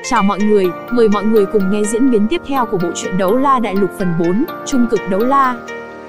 Chào mọi người, mời mọi người cùng nghe diễn biến tiếp theo của bộ truyện Đấu La Đại Lục phần 4, Trung cực đấu la.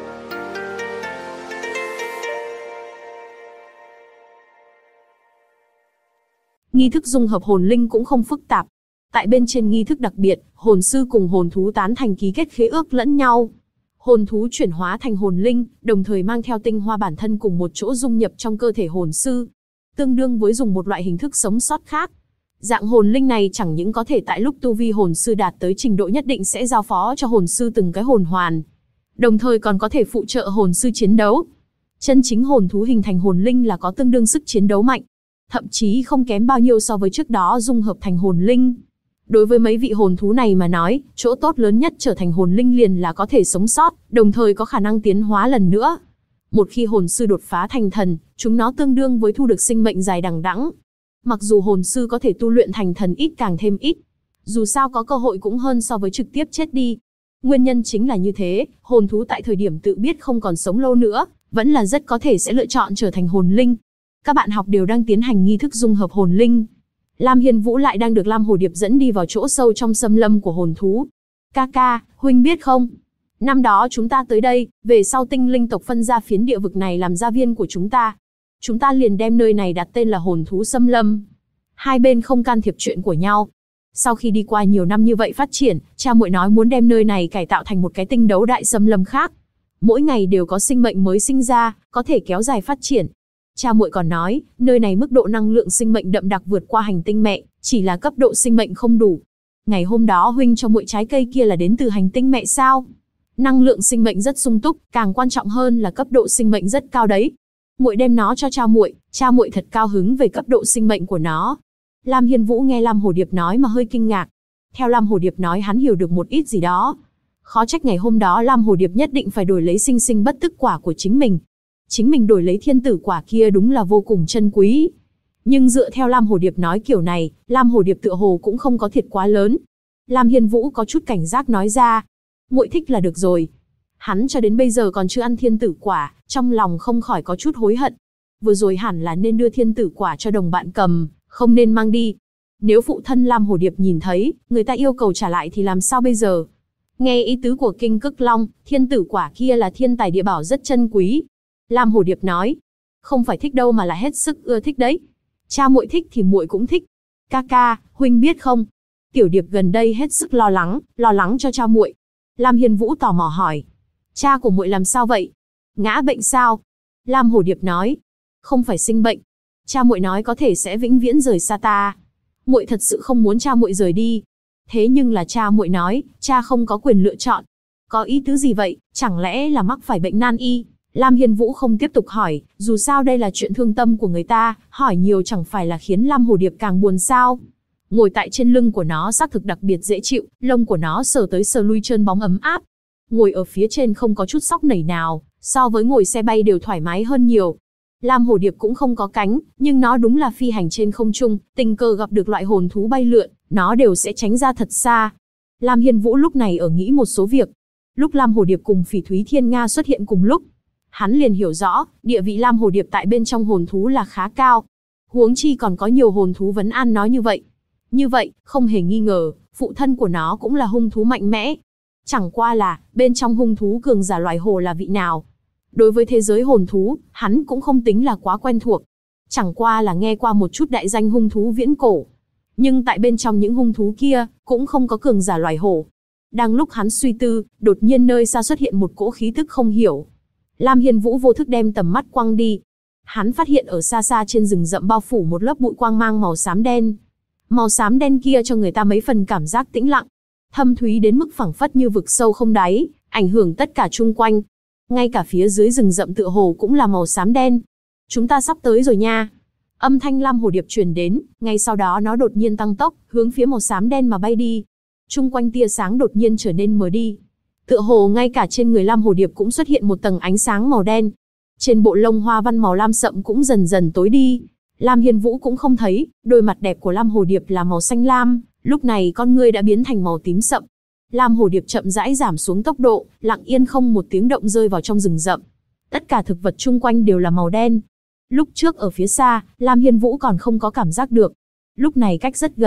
Nghi thức dung hợp hồn linh cũng không phức tạp. Tại bên trên nghi thức đặc biệt, hồn sư cùng hồn thú tán thành ký kết khế ước lẫn nhau. Hồn thú chuyển hóa thành hồn linh, đồng thời mang theo tinh hoa bản thân cùng một chỗ dung nhập trong cơ thể hồn sư, tương đương với dùng một loại hình thức sống sót khác. Dạng hồn linh này chẳng những có thể tại lúc tu vi hồn sư đạt tới trình độ nhất định sẽ giao phó cho hồn sư từng cái hồn hoàn, đồng thời còn có thể phụ trợ hồn sư chiến đấu. Chân chính hồn thú hình thành hồn linh là có tương đương sức chiến đấu mạnh, thậm chí không kém bao nhiêu so với trước đó dung hợp thành hồn linh. Đối với mấy vị hồn thú này mà nói, chỗ tốt lớn nhất trở thành hồn linh liền là có thể sống sót, đồng thời có khả năng tiến hóa lần nữa. Một khi hồn sư đột phá thành thần, chúng nó tương đương với thu được sinh mệnh dài đằng đẵng. Mặc dù hồn sư có thể tu luyện thành thần ít càng thêm ít, dù sao có cơ hội cũng hơn so với trực tiếp chết đi. Nguyên nhân chính là như thế, hồn thú tại thời điểm tự biết không còn sống lâu nữa, vẫn là rất có thể sẽ lựa chọn trở thành hồn linh. Các bạn học đều đang tiến hành nghi thức dung hợp hồn linh. Lam Hiên Vũ lại đang được Lam Hồ Điệp dẫn đi vào chỗ sâu trong xâm lâm của hồn thú. Ca, huynh biết không? Năm đó chúng ta tới đây, về sau tinh linh tộc phân ra phiến địa vực này làm gia viên của chúng ta. Chúng ta liền đem nơi này đặt tên là hồn thú xâm lâm. Hai bên không can thiệp chuyện của nhau. Sau khi đi qua nhiều năm như vậy phát triển, cha muội nói muốn đem nơi này cải tạo thành một cái tinh đấu đại xâm lâm khác. Mỗi ngày đều có sinh mệnh mới sinh ra, có thể kéo dài phát triển. Cha muội còn nói, nơi này mức độ năng lượng sinh mệnh đậm đặc vượt qua hành tinh mẹ, chỉ là cấp độ sinh mệnh không đủ. Ngày hôm đó huynh cho muội trái cây kia là đến từ hành tinh mẹ sao? Năng lượng sinh mệnh rất sung túc, càng quan trọng hơn là cấp độ sinh mệnh rất cao đấy. Muội đem nó cho cha muội thật cao hứng về cấp độ sinh mệnh của nó. Lam Hiên Vũ nghe Lam Hồ Điệp nói mà hơi kinh ngạc. Theo Lam Hồ Điệp nói hắn hiểu được một ít gì đó. Khó trách ngày hôm đó Lam Hồ Điệp nhất định phải đổi lấy sinh sinh bất tức quả của chính mình. Chính mình đổi lấy thiên tử quả kia đúng là vô cùng chân quý. Nhưng dựa theo Lam Hồ Điệp nói kiểu này, Lam Hồ Điệp tựa hồ cũng không có thiệt quá lớn. Lam Hiên Vũ có chút cảnh giác nói ra, muội thích là được rồi. Hắn cho đến bây giờ còn chưa ăn thiên tử quả, trong lòng không khỏi có chút hối hận. Vừa rồi hẳn là nên đưa thiên tử quả cho đồng bạn cầm, không nên mang đi. Nếu phụ thân Lam Hồ Điệp nhìn thấy, người ta yêu cầu trả lại thì làm sao bây giờ? Nghe ý tứ của Kinh Cức Long, thiên tử quả kia là thiên tài địa bảo rất chân quý. Lam Hồ Điệp nói, không phải thích đâu mà là hết sức ưa thích đấy. Cha muội thích thì muội cũng thích. Ca, huynh biết không? Tiểu Điệp gần đây hết sức lo lắng cho cha muội. Lam Hiên Vũ tò mò hỏi, cha của muội làm sao vậy? Ngã bệnh sao? Lam Hồ Điệp nói, không phải sinh bệnh. Cha muội nói có thể sẽ vĩnh viễn rời xa ta. Muội thật sự không muốn cha muội rời đi. Thế nhưng là cha muội nói, cha không có quyền lựa chọn. Có ý tứ gì vậy? Chẳng lẽ là mắc phải bệnh nan y? Lam Hiên Vũ không tiếp tục hỏi, dù sao đây là chuyện thương tâm của người ta, hỏi nhiều chẳng phải là khiến Lam Hồ Điệp càng buồn sao? Ngồi tại trên lưng của nó xác thực đặc biệt dễ chịu, lông của nó sờ tới sờ lui trơn bóng ấm áp. Ngồi ở phía trên không có chút sóc nảy nào, so với ngồi xe bay đều thoải mái hơn nhiều. Lam Hồ Điệp cũng không có cánh, nhưng nó đúng là phi hành trên không trung, tình cờ gặp được loại hồn thú bay lượn, nó đều sẽ tránh ra thật xa. Lam Hiên Vũ lúc này ở nghĩ một số việc. Lúc Lam Hồ Điệp cùng Phỉ Thúy Thiên Nga xuất hiện cùng lúc, hắn liền hiểu rõ, địa vị Lam Hồ Điệp tại bên trong hồn thú là khá cao. Huống chi còn có nhiều hồn thú vấn an nó như vậy. Như vậy, không hề nghi ngờ, phụ thân của nó cũng là hung thú mạnh mẽ. Chẳng qua là, bên trong hung thú cường giả loài hổ là vị nào? Đối với thế giới hồn thú, hắn cũng không tính là quá quen thuộc. Chẳng qua là nghe qua một chút đại danh hung thú viễn cổ. Nhưng tại bên trong những hung thú kia, cũng không có cường giả loài hổ. Đang lúc hắn suy tư, đột nhiên nơi xa xuất hiện một cỗ khí tức không hiểu. Lam Hiên Vũ vô thức đem tầm mắt quăng đi. Hắn phát hiện ở xa xa trên rừng rậm bao phủ một lớp bụi quang mang màu xám đen. Màu xám đen kia cho người ta mấy phần cảm giác tĩnh lặng, thâm thúy đến mức phẳng phất như vực sâu không đáy, ảnh hưởng tất cả chung quanh. Ngay cả phía dưới rừng rậm tựa hồ cũng là màu xám đen. Chúng ta sắp tới rồi nha. Âm thanh Lam Hồ Điệp truyền đến, ngay sau đó nó đột nhiên tăng tốc, hướng phía màu xám đen mà bay đi. Chung quanh tia sáng đột nhiên trở nên mờ đi. Tựa hồ ngay cả trên người Lam Hồ Điệp cũng xuất hiện một tầng ánh sáng màu đen. Trên bộ lông hoa văn màu lam sậm cũng dần dần tối đi. Lam Hiên Vũ cũng không thấy, đôi mặt đẹp của Lam Hồ Điệp là màu xanh lam, lúc này con ngươi đã biến thành màu tím sậm. Lam Hồ Điệp chậm rãi giảm xuống tốc độ, lặng yên không một tiếng động rơi vào trong rừng rậm. Tất cả thực vật chung quanh đều là màu đen. Lúc trước ở phía xa, Lam Hiên Vũ còn không có cảm giác được. Lúc này cách rất gần,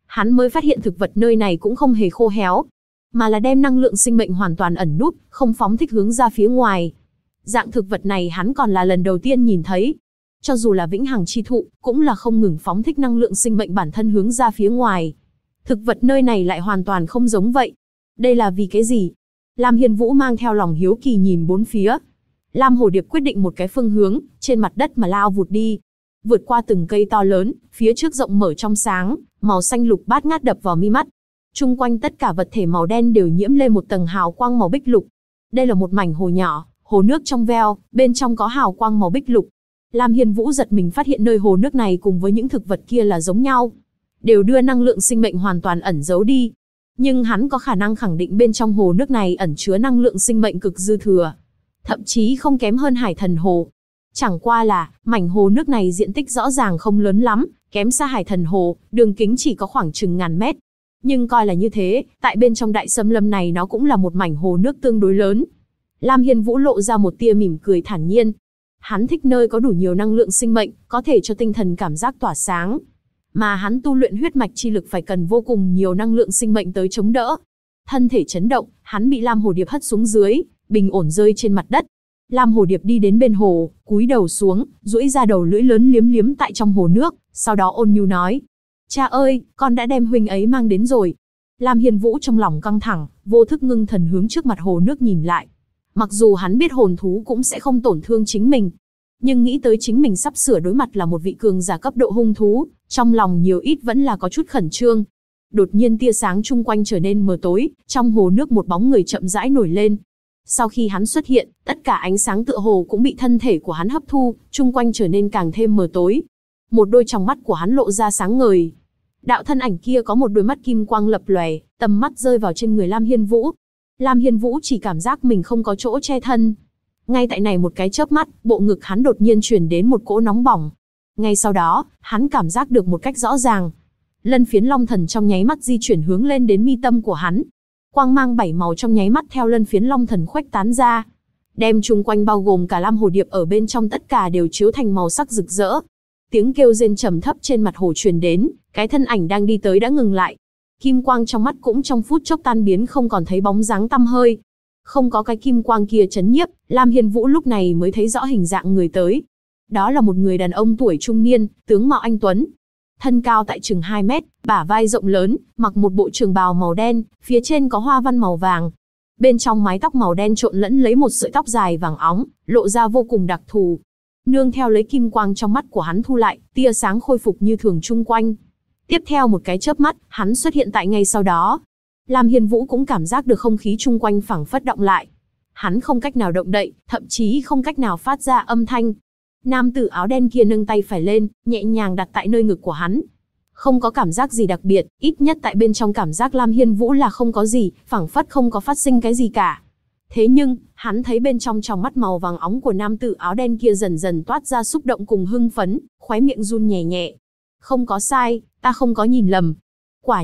hắn mới phát hiện thực vật nơi này cũng không hề khô héo, mà là đem năng lượng sinh mệnh hoàn toàn ẩn núp, không phóng thích hướng ra phía ngoài. Dạng thực vật này hắn còn là lần đầu tiên nhìn thấy. Cho dù là vĩnh hằng chi thụ, cũng là không ngừng phóng thích năng lượng sinh mệnh bản thân hướng ra phía ngoài. Thực vật nơi này lại hoàn toàn không giống vậy. Đây là vì cái gì? Lam Hiên Vũ mang theo lòng hiếu kỳ nhìn bốn phía. Lam Hồ Điệp quyết định một cái phương hướng, trên mặt đất mà lao vụt đi. Vượt qua từng cây to lớn, phía trước rộng mở trong sáng, màu xanh lục bát ngát đập vào mi mắt. Chung quanh tất cả vật thể màu đen đều nhiễm lên một tầng hào quang màu bích lục. Đây là một mảnh hồ nhỏ, hồ nước trong veo, bên trong có hào quang màu bích lục. Lam Hiên Vũ giật mình phát hiện nơi hồ nước này cùng với những thực vật kia là giống nhau, đều đưa năng lượng sinh mệnh hoàn toàn ẩn giấu đi. Nhưng hắn có khả năng khẳng định bên trong hồ nước này ẩn chứa năng lượng sinh mệnh cực dư thừa, thậm chí không kém hơn Hải Thần Hồ. Chẳng qua là, mảnh hồ nước này diện tích rõ ràng không lớn lắm, kém xa Hải Thần Hồ, đường kính chỉ có khoảng chừng ngàn mét. Nhưng coi là như thế, tại bên trong đại xâm lâm này nó cũng là một mảnh hồ nước tương đối lớn. Lam Hiên Vũ lộ ra một tia mỉm cười thản nhiên. Hắn thích nơi có đủ nhiều năng lượng sinh mệnh, có thể cho tinh thần cảm giác tỏa sáng. Mà hắn tu luyện huyết mạch chi lực phải cần vô cùng nhiều năng lượng sinh mệnh tới chống đỡ. Thân thể chấn động, hắn bị Lam Hồ Điệp hất xuống dưới, bình ổn rơi trên mặt đất. Lam Hồ Điệp đi đến bên hồ, cúi đầu xuống, duỗi ra đầu lưỡi lớn liếm liếm tại trong hồ nước, sau đó ôn nhu nói: "Cha ơi, con đã đem huynh ấy mang đến rồi." Lam Hiên Vũ trong lòng căng thẳng, vô thức ngưng thần hướng trước mặt hồ nước nhìn lại. Mặc dù hắn biết hồn thú cũng sẽ không tổn thương chính mình, nhưng nghĩ tới chính mình sắp sửa đối mặt là một vị cường giả cấp độ hung thú, trong lòng nhiều ít vẫn là có chút khẩn trương. Đột nhiên tia sáng chung quanh trở nên mờ tối, trong hồ nước một bóng người chậm rãi nổi lên. Sau khi hắn xuất hiện, tất cả ánh sáng tựa hồ cũng bị thân thể của hắn hấp thu, chung quanh trở nên càng thêm mờ tối. Một đôi tròng mắt của hắn lộ ra sáng ngời. Đạo thân ảnh kia có một đôi mắt kim quang lập lòe, tầm mắt rơi vào trên người Lam Hiên Vũ. Lam Hiên Vũ chỉ cảm giác mình không có chỗ che thân. Ngay tại này một cái chớp mắt, bộ ngực hắn đột nhiên truyền đến một cỗ nóng bỏng. Ngay sau đó, hắn cảm giác được một cách rõ ràng. Lân phiến long thần trong nháy mắt di chuyển hướng lên đến mi tâm của hắn. Quang mang 7 màu trong nháy mắt theo lân phiến long thần khuếch tán ra. Đem chung quanh bao gồm cả Lam Hồ Điệp ở bên trong tất cả đều chiếu thành màu sắc rực rỡ. Tiếng kêu rên trầm thấp trên mặt hồ truyền đến, cái thân ảnh đang đi tới đã ngừng lại. Kim quang trong mắt cũng trong phút chốc tan biến không còn thấy bóng dáng tăm hơi. Không có cái kim quang kia chấn nhiếp, Lam Hiên Vũ lúc này mới thấy rõ hình dạng người tới. Đó là một người đàn ông tuổi trung niên, tướng mạo anh tuấn. Thân cao tại chừng 2 mét, bả vai rộng lớn, mặc một bộ trường bào màu đen, phía trên có hoa văn màu vàng. Bên trong mái tóc màu đen trộn lẫn lấy một sợi tóc dài vàng óng, lộ ra vô cùng đặc thù. Nương theo lấy kim quang trong mắt của hắn thu lại, tia sáng khôi phục như thường chung quanh. Tiếp theo một cái chớp mắt, hắn xuất hiện tại ngay sau đó. Lam Hiên Vũ cũng cảm giác được không khí chung quanh phảng phất động lại. Hắn không cách nào động đậy, thậm chí không cách nào phát ra âm thanh. Nam tử áo đen kia nâng tay phải lên, nhẹ nhàng đặt tại nơi ngực của hắn. Không có cảm giác gì đặc biệt, ít nhất tại bên trong cảm giác Lam Hiên Vũ là không có gì, phảng phất không có phát sinh cái gì cả. Thế nhưng, hắn thấy bên trong tròng mắt màu vàng óng của nam tử áo đen kia dần dần toát ra xúc động cùng hưng phấn, khóe miệng run nhẹ nhẹ. Không có sai, ta không có nhìn lầm. Quả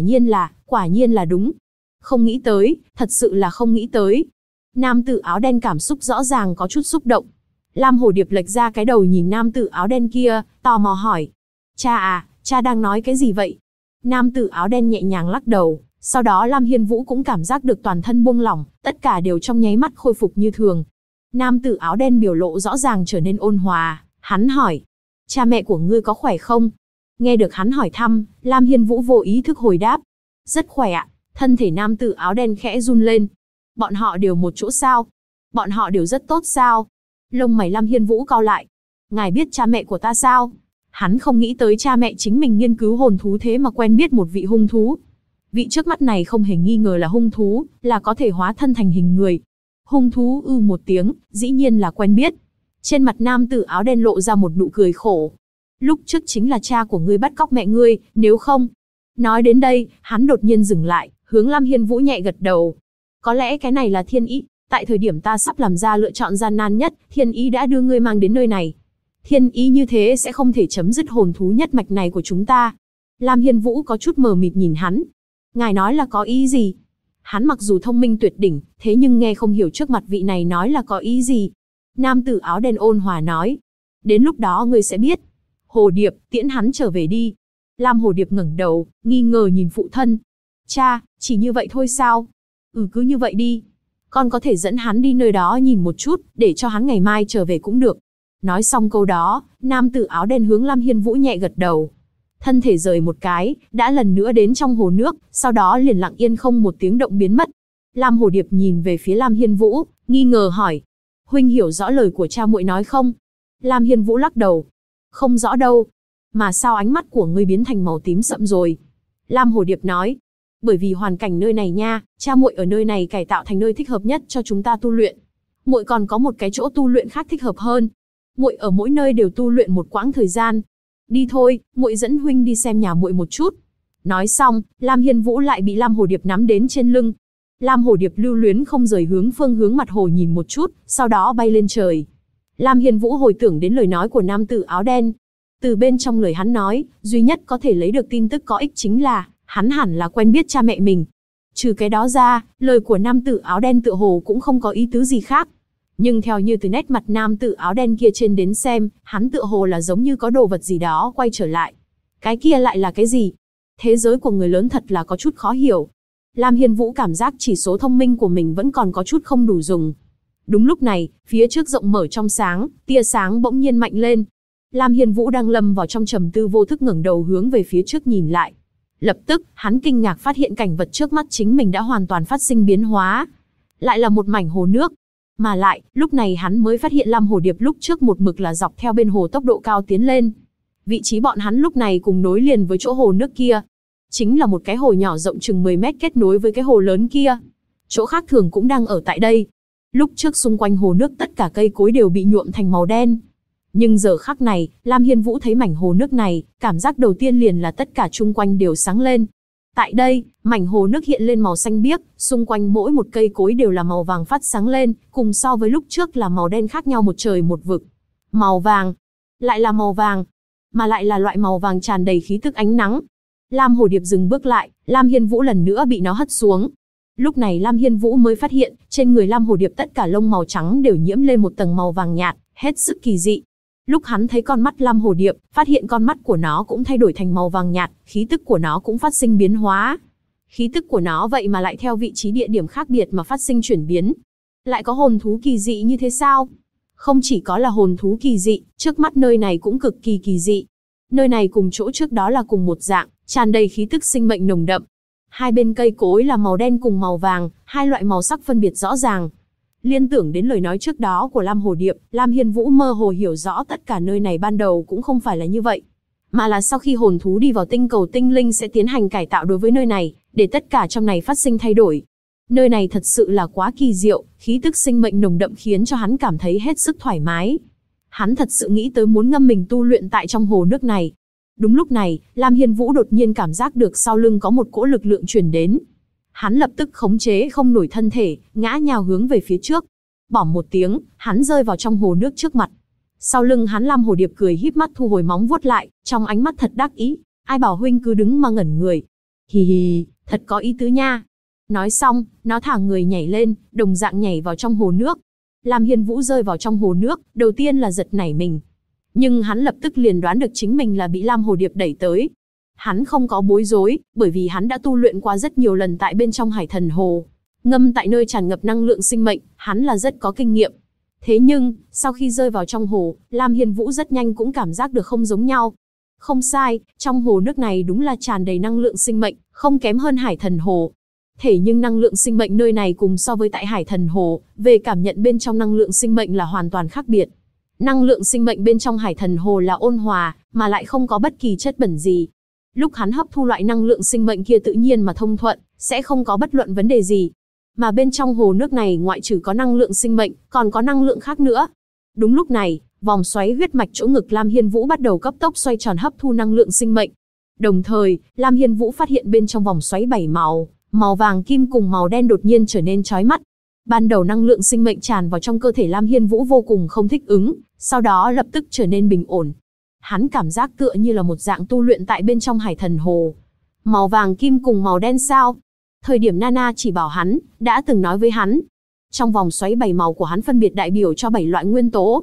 nhiên là đúng. Không nghĩ tới, thật sự là không nghĩ tới. Nam tử áo đen cảm xúc rõ ràng có chút xúc động. Lam Hồ Điệp lệch ra cái đầu nhìn nam tử áo đen kia, tò mò hỏi. Cha à, cha đang nói cái gì vậy? Nam tử áo đen nhẹ nhàng lắc đầu, sau đó Lam Hiên Vũ cũng cảm giác được toàn thân buông lỏng, tất cả đều trong nháy mắt khôi phục như thường. Nam tử áo đen biểu lộ rõ ràng trở nên ôn hòa, hắn hỏi. Cha mẹ của ngươi có khỏe không? Nghe được hắn hỏi thăm, Lam Hiên Vũ vô ý thức hồi đáp. Rất khỏe ạ. Thân thể nam tử áo đen khẽ run lên. Bọn họ đều một chỗ sao? Bọn họ đều rất tốt sao? Lông mày Lam Hiên Vũ cau lại. Ngài biết cha mẹ của ta sao? Hắn không nghĩ tới cha mẹ chính mình nghiên cứu hồn thú thế mà quen biết một vị hung thú. Vị trước mắt này không hề nghi ngờ là hung thú, là có thể hóa thân thành hình người. Hung thú một tiếng, dĩ nhiên là quen biết. Trên mặt nam tử áo đen lộ ra một nụ cười khổ. Lúc trước chính là cha của ngươi bắt cóc mẹ ngươi, nếu không. Nói đến đây, hắn đột nhiên dừng lại, hướng Lam Hiên Vũ nhẹ gật đầu. Có lẽ cái này là thiên ý, tại thời điểm ta sắp làm ra lựa chọn gian nan nhất, thiên ý đã đưa ngươi mang đến nơi này. Thiên ý như thế sẽ không thể chấm dứt hồn thú nhất mạch này của chúng ta. Lam Hiên Vũ có chút mờ mịt nhìn hắn. Ngài nói là có ý gì? Hắn mặc dù thông minh tuyệt đỉnh, thế nhưng nghe không hiểu trước mặt vị này nói là có ý gì. Nam tử áo đen ôn hòa nói. Đến lúc đó ngươi sẽ biết. Hồ Điệp, tiễn hắn trở về đi. Lam Hồ Điệp ngẩng đầu, nghi ngờ nhìn phụ thân. Cha, chỉ như vậy thôi sao? Cứ như vậy đi. Con có thể dẫn hắn đi nơi đó nhìn một chút, để cho hắn ngày mai trở về cũng được. Nói xong câu đó, nam tử áo đen hướng Lam Hiên Vũ nhẹ gật đầu. Thân thể rời một cái, đã lần nữa đến trong hồ nước, sau đó liền lặng yên không một tiếng động biến mất. Lam Hồ Điệp nhìn về phía Lam Hiên Vũ, nghi ngờ hỏi. Huynh hiểu rõ lời của cha muội nói không? Lam Hiên Vũ lắc đầu. Không rõ đâu. Mà sao ánh mắt của ngươi biến thành màu tím sậm rồi? Lam Hồ Điệp nói. Bởi vì hoàn cảnh nơi này nha, cha muội ở nơi này cải tạo thành nơi thích hợp nhất cho chúng ta tu luyện. Muội còn có một cái chỗ tu luyện khác thích hợp hơn. Muội ở mỗi nơi đều tu luyện một quãng thời gian. Đi thôi, muội dẫn huynh đi xem nhà muội một chút. Nói xong, Lam Hiên Vũ lại bị Lam Hồ Điệp nắm đến trên lưng. Lam Hồ Điệp lưu luyến không rời phương hướng mặt hồ nhìn một chút, sau đó bay lên trời. Lam Hiên Vũ hồi tưởng đến lời nói của nam tử áo đen. Từ bên trong lời hắn nói, duy nhất có thể lấy được tin tức có ích chính là, hắn hẳn là quen biết cha mẹ mình. Trừ cái đó ra, lời của nam tử áo đen tựa hồ cũng không có ý tứ gì khác. Nhưng theo như từ nét mặt nam tử áo đen kia trên đến xem, hắn tựa hồ là giống như có đồ vật gì đó quay trở lại. Cái kia lại là cái gì? Thế giới của người lớn thật là có chút khó hiểu. Lam Hiên Vũ cảm giác chỉ số thông minh của mình vẫn còn có chút không đủ dùng. Đúng lúc này, phía trước rộng mở trong sáng, tia sáng bỗng nhiên mạnh lên. Lam Hiên Vũ đang lâm vào trong trầm tư vô thức ngẩng đầu hướng về phía trước nhìn lại. Lập tức, hắn kinh ngạc phát hiện cảnh vật trước mắt chính mình đã hoàn toàn phát sinh biến hóa. Lại là một mảnh hồ nước. Mà lại, lúc này hắn mới phát hiện Lam Hồ Điệp lúc trước một mực là dọc theo bên hồ tốc độ cao tiến lên. Vị trí bọn hắn lúc này cùng nối liền với chỗ hồ nước kia. Chính là một cái hồ nhỏ rộng chừng 10 mét kết nối với cái hồ lớn kia. Chỗ khác thường cũng đang ở tại đây. Lúc trước xung quanh hồ nước tất cả cây cối đều bị nhuộm thành màu đen. Nhưng giờ khắc này, Lam Hiên Vũ thấy mảnh hồ nước này, cảm giác đầu tiên liền là tất cả chung quanh đều sáng lên. Tại đây, mảnh hồ nước hiện lên màu xanh biếc, xung quanh mỗi một cây cối đều là màu vàng phát sáng lên, cùng so với lúc trước là màu đen khác nhau một trời một vực. Màu vàng, lại là màu vàng, mà lại là loại màu vàng tràn đầy khí tức ánh nắng. Lam Hồ Điệp dừng bước lại, Lam Hiên Vũ lần nữa bị nó hất xuống. Lúc này Lam Hiên Vũ mới phát hiện, trên người Lam Hồ Điệp tất cả lông màu trắng đều nhiễm lên một tầng màu vàng nhạt, hết sức kỳ dị. Lúc hắn thấy con mắt Lam Hồ Điệp, phát hiện con mắt của nó cũng thay đổi thành màu vàng nhạt, khí tức của nó cũng phát sinh biến hóa. Khí tức của nó vậy mà lại theo vị trí địa điểm khác biệt mà phát sinh chuyển biến. Lại có hồn thú kỳ dị như thế sao? Không chỉ có là hồn thú kỳ dị, trước mắt nơi này cũng cực kỳ kỳ dị. Nơi này cùng chỗ trước đó là cùng một dạng, tràn đầy khí tức sinh mệnh nồng đậm. Hai bên cây cối là màu đen cùng màu vàng, hai loại màu sắc phân biệt rõ ràng. Liên tưởng đến lời nói trước đó của Lam Hồ Điệp, Lam Hiên Vũ mơ hồ hiểu rõ tất cả nơi này ban đầu cũng không phải là như vậy. Mà là sau khi hồn thú đi vào tinh cầu tinh linh sẽ tiến hành cải tạo đối với nơi này, để tất cả trong này phát sinh thay đổi. Nơi này thật sự là quá kỳ diệu, khí tức sinh mệnh nồng đậm khiến cho hắn cảm thấy hết sức thoải mái. Hắn thật sự nghĩ tới muốn ngâm mình tu luyện tại trong hồ nước này. Đúng lúc này, Lam Hiên Vũ đột nhiên cảm giác được sau lưng có một cỗ lực lượng truyền đến. Hắn lập tức khống chế không nổi thân thể, ngã nhào hướng về phía trước. Bỏm một tiếng, hắn rơi vào trong hồ nước trước mặt. Sau lưng hắn Lam Hồ Điệp cười híp mắt thu hồi móng vuốt lại, trong ánh mắt thật đắc ý. Ai bảo huynh cứ đứng mà ngẩn người. Hì hì, thật có ý tứ nha. Nói xong, nó thả người nhảy lên, đồng dạng nhảy vào trong hồ nước. Lam Hiên Vũ rơi vào trong hồ nước, đầu tiên là giật nảy mình. Nhưng hắn lập tức liền đoán được chính mình là bị Lam Hồ Điệp đẩy tới. Hắn không có bối rối, bởi vì hắn đã tu luyện qua rất nhiều lần tại bên trong Hải Thần Hồ. Ngâm tại nơi tràn ngập năng lượng sinh mệnh, hắn là rất có kinh nghiệm. Thế nhưng, sau khi rơi vào trong hồ, Lam Hiên Vũ rất nhanh cũng cảm giác được không giống nhau. Không sai, trong hồ nước này đúng là tràn đầy năng lượng sinh mệnh, không kém hơn Hải Thần Hồ. Thế nhưng năng lượng sinh mệnh nơi này cùng so với tại Hải Thần Hồ, về cảm nhận bên trong năng lượng sinh mệnh là hoàn toàn khác biệt. Năng lượng sinh mệnh bên trong Hải Thần Hồ là ôn hòa, mà lại không có bất kỳ chất bẩn gì. Lúc hắn hấp thu loại năng lượng sinh mệnh kia tự nhiên mà thông thuận, sẽ không có bất luận vấn đề gì. Mà bên trong hồ nước này ngoại trừ có năng lượng sinh mệnh, còn có năng lượng khác nữa. Đúng lúc này, vòng xoáy huyết mạch chỗ ngực Lam Hiên Vũ bắt đầu cấp tốc xoay tròn hấp thu năng lượng sinh mệnh. Đồng thời, Lam Hiên Vũ phát hiện bên trong vòng xoáy 7 màu, màu vàng kim cùng màu đen đột nhiên trở nên chói mắt. Ban đầu năng lượng sinh mệnh tràn vào trong cơ thể Lam Hiên Vũ vô cùng không thích ứng, sau đó lập tức trở nên bình ổn. Hắn cảm giác tựa như là một dạng tu luyện tại bên trong Hải Thần Hồ. Màu vàng kim cùng màu đen sao? Thời điểm Nana chỉ bảo hắn, đã từng nói với hắn. Trong vòng xoáy 7 màu của hắn phân biệt đại biểu cho 7 loại nguyên tố.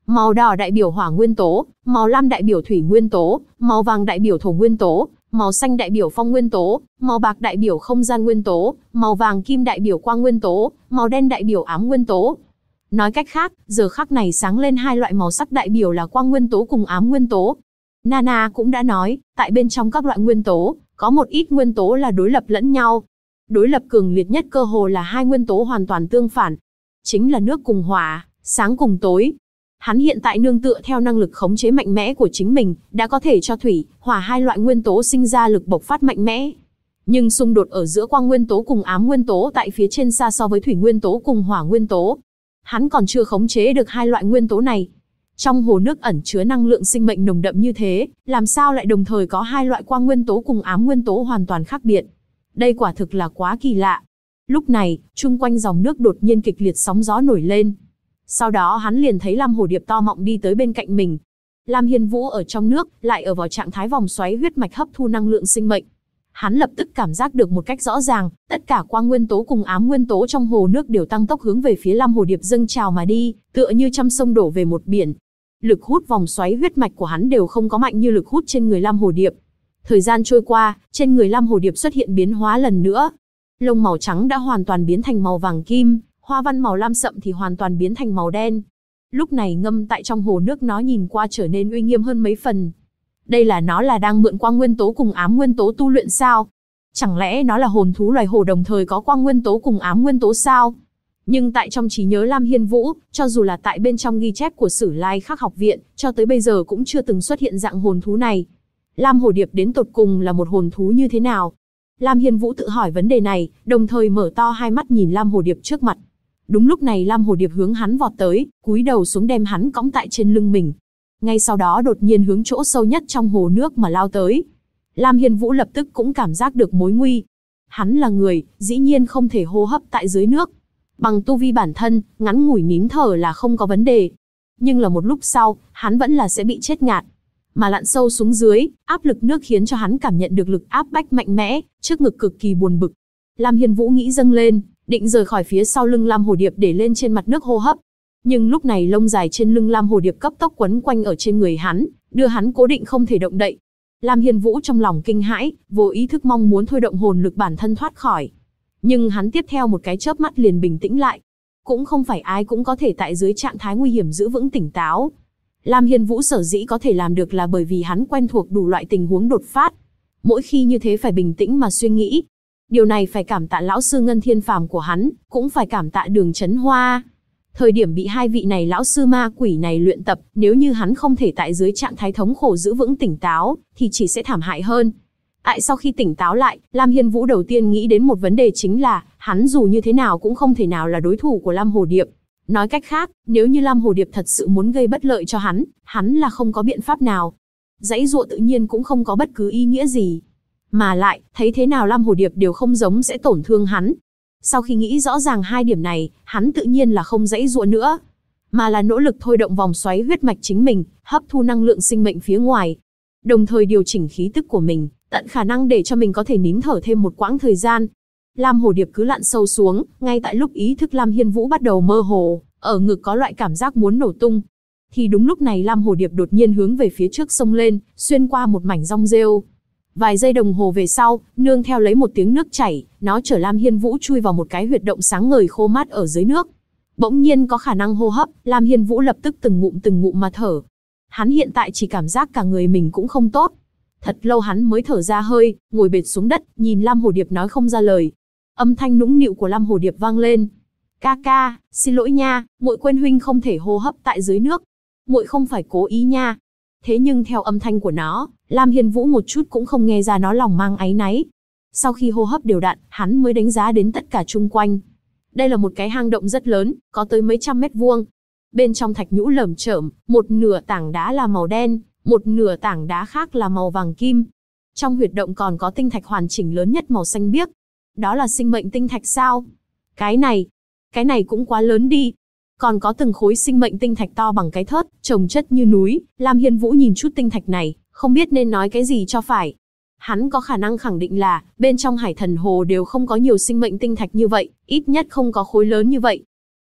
Màu đỏ đại biểu hỏa nguyên tố, màu lam đại biểu thủy nguyên tố, màu vàng đại biểu thổ nguyên tố, màu xanh đại biểu phong nguyên tố, màu bạc đại biểu không gian nguyên tố, màu vàng kim đại biểu quang nguyên tố, màu đen đại biểu ám nguyên tố. Nói cách khác, giờ khắc này sáng lên hai loại màu sắc đại biểu là quang nguyên tố cùng ám nguyên tố. Nana cũng đã nói, tại bên trong các loại nguyên tố, có một ít nguyên tố là đối lập lẫn nhau. Đối lập cường liệt nhất cơ hồ là hai nguyên tố hoàn toàn tương phản. Chính là nước cùng hỏa, sáng cùng tối. Hắn hiện tại nương tựa theo năng lực khống chế mạnh mẽ của chính mình, đã có thể cho thủy, hỏa hai loại nguyên tố sinh ra lực bộc phát mạnh mẽ. Nhưng xung đột ở giữa quang nguyên tố cùng ám nguyên tố tại phía trên xa so với thủy nguyên tố cùng hỏa nguyên tố. Hắn còn chưa khống chế được hai loại nguyên tố này. Trong hồ nước ẩn chứa năng lượng sinh mệnh nồng đậm như thế, làm sao lại đồng thời có hai loại quang nguyên tố cùng ám nguyên tố hoàn toàn khác biệt. Đây quả thực là quá kỳ lạ. Lúc này, chung quanh dòng nước đột nhiên kịch liệt sóng gió nổi lên. Sau đó hắn liền thấy Lam Hồ Điệp to mọng đi tới bên cạnh mình. Lam Hiên Vũ ở trong nước, lại ở vào trạng thái vòng xoáy huyết mạch hấp thu năng lượng sinh mệnh. Hắn lập tức cảm giác được một cách rõ ràng, tất cả quang nguyên tố cùng ám nguyên tố trong hồ nước đều tăng tốc hướng về phía Lam Hồ Điệp dâng trào mà đi, tựa như trăm sông đổ về một biển. Lực hút vòng xoáy huyết mạch của hắn đều không có mạnh như lực hút trên người Lam Hồ Điệp. Thời gian trôi qua, trên người Lam Hồ Điệp xuất hiện biến hóa lần nữa. Lông màu trắng đã hoàn toàn biến thành màu vàng kim, hoa văn màu lam sậm thì hoàn toàn biến thành màu đen. Lúc này ngâm tại trong hồ nước nó nhìn qua trở nên uy nghiêm hơn mấy phần. Đây là nó là đang mượn quang nguyên tố cùng ám nguyên tố tu luyện sao? Chẳng lẽ nó là hồn thú loài hồ đồng thời có quang nguyên tố cùng ám nguyên tố sao? Nhưng tại trong trí nhớ Lam Hiên Vũ, cho dù là tại bên trong ghi chép của Sử Lai Khắc học viện, cho tới bây giờ cũng chưa từng xuất hiện dạng hồn thú này. Lam Hồ Điệp đến tột cùng là một hồn thú như thế nào? Lam Hiên Vũ tự hỏi vấn đề này, đồng thời mở to hai mắt nhìn Lam Hồ Điệp trước mặt. Đúng lúc này Lam Hồ Điệp hướng hắn vọt tới, cúi đầu xuống đem hắn cõng tại trên lưng mình. Ngay sau đó đột nhiên hướng chỗ sâu nhất trong hồ nước mà lao tới. Lam Hiên Vũ lập tức cũng cảm giác được mối nguy. Hắn là người, dĩ nhiên không thể hô hấp tại dưới nước. Bằng tu vi bản thân, ngắn ngủi nín thở là không có vấn đề. Nhưng là một lúc sau, hắn vẫn là sẽ bị chết ngạt. Mà lặn sâu xuống dưới, áp lực nước khiến cho hắn cảm nhận được lực áp bách mạnh mẽ, trước ngực cực kỳ buồn bực. Lam Hiên Vũ nghĩ dâng lên, định rời khỏi phía sau lưng Lam Hồ Điệp để lên trên mặt nước hô hấp. Nhưng lúc này lông dài trên lưng Lam Hồ Điệp cấp tốc quấn quanh ở trên người hắn, đưa hắn cố định không thể động đậy. Lam Hiên Vũ trong lòng kinh hãi, vô ý thức mong muốn thôi động hồn lực bản thân thoát khỏi. Nhưng hắn tiếp theo một cái chớp mắt liền bình tĩnh lại. Cũng không phải ai cũng có thể tại dưới trạng thái nguy hiểm giữ vững tỉnh táo. Lam Hiên Vũ sở dĩ có thể làm được là bởi vì hắn quen thuộc đủ loại tình huống đột phát. Mỗi khi như thế phải bình tĩnh mà suy nghĩ. Điều này phải cảm tạ lão sư Ngân Thiên Phàm của hắn, cũng phải cảm tạ Đường Chấn Hoa. Thời điểm bị hai vị này lão sư ma quỷ này luyện tập, nếu như hắn không thể tại dưới trạng thái thống khổ giữ vững tỉnh táo, thì chỉ sẽ thảm hại hơn. Tại sau khi tỉnh táo lại, Lam Hiên Vũ đầu tiên nghĩ đến một vấn đề chính là, hắn dù như thế nào cũng không thể nào là đối thủ của Lam Hồ Điệp. Nói cách khác, nếu như Lam Hồ Điệp thật sự muốn gây bất lợi cho hắn là không có biện pháp nào. Giãy giụa tự nhiên cũng không có bất cứ ý nghĩa gì. Mà lại, thấy thế nào Lam Hồ Điệp đều không giống sẽ tổn thương hắn. Sau khi nghĩ rõ ràng hai điểm này, hắn tự nhiên là không giãy giụa nữa, mà là nỗ lực thôi động vòng xoáy huyết mạch chính mình, hấp thu năng lượng sinh mệnh phía ngoài. Đồng thời điều chỉnh khí tức của mình, tận khả năng để cho mình có thể nín thở thêm một quãng thời gian. Lam Hồ Điệp cứ lặn sâu xuống, ngay tại lúc ý thức Lam Hiên Vũ bắt đầu mơ hồ, ở ngực có loại cảm giác muốn nổ tung. Thì đúng lúc này Lam Hồ Điệp đột nhiên hướng về phía trước xông lên, xuyên qua một mảnh rong rêu. Vài giây đồng hồ về sau, nương theo lấy một tiếng nước chảy, nó chở Lam Hiên Vũ chui vào một cái huyệt động sáng ngời khô mát ở dưới nước. Bỗng nhiên có khả năng hô hấp, Lam Hiên Vũ lập tức từng ngụm mà thở. Hắn hiện tại chỉ cảm giác cả người mình cũng không tốt. Thật lâu hắn mới thở ra hơi, ngồi bệt xuống đất, nhìn Lam Hồ Điệp nói không ra lời. Âm thanh nũng nịu của Lam Hồ Điệp vang lên. Ca ca, xin lỗi nha, muội quên huynh không thể hô hấp tại dưới nước. Muội không phải cố ý nha. Thế nhưng theo âm thanh của nó, Lam Hiên Vũ một chút cũng không nghe ra nó lòng mang áy náy. Sau khi hô hấp đều đặn, hắn mới đánh giá đến tất cả chung quanh. Đây là một cái hang động rất lớn, có tới mấy trăm mét vuông. Bên trong thạch nhũ lởm chởm, một nửa tảng đá là màu đen, một nửa tảng đá khác là màu vàng kim. Trong huyệt động còn có tinh thạch hoàn chỉnh lớn nhất màu xanh biếc. Đó là sinh mệnh tinh thạch sao? Cái này cũng quá lớn đi. Còn có từng khối sinh mệnh tinh thạch to bằng cái thớt, chồng chất như núi. Lam Hiên Vũ nhìn chút tinh thạch này, không biết nên nói cái gì cho phải. Hắn có khả năng khẳng định là, bên trong Hải Thần Hồ đều không có nhiều sinh mệnh tinh thạch như vậy, ít nhất không có khối lớn như vậy.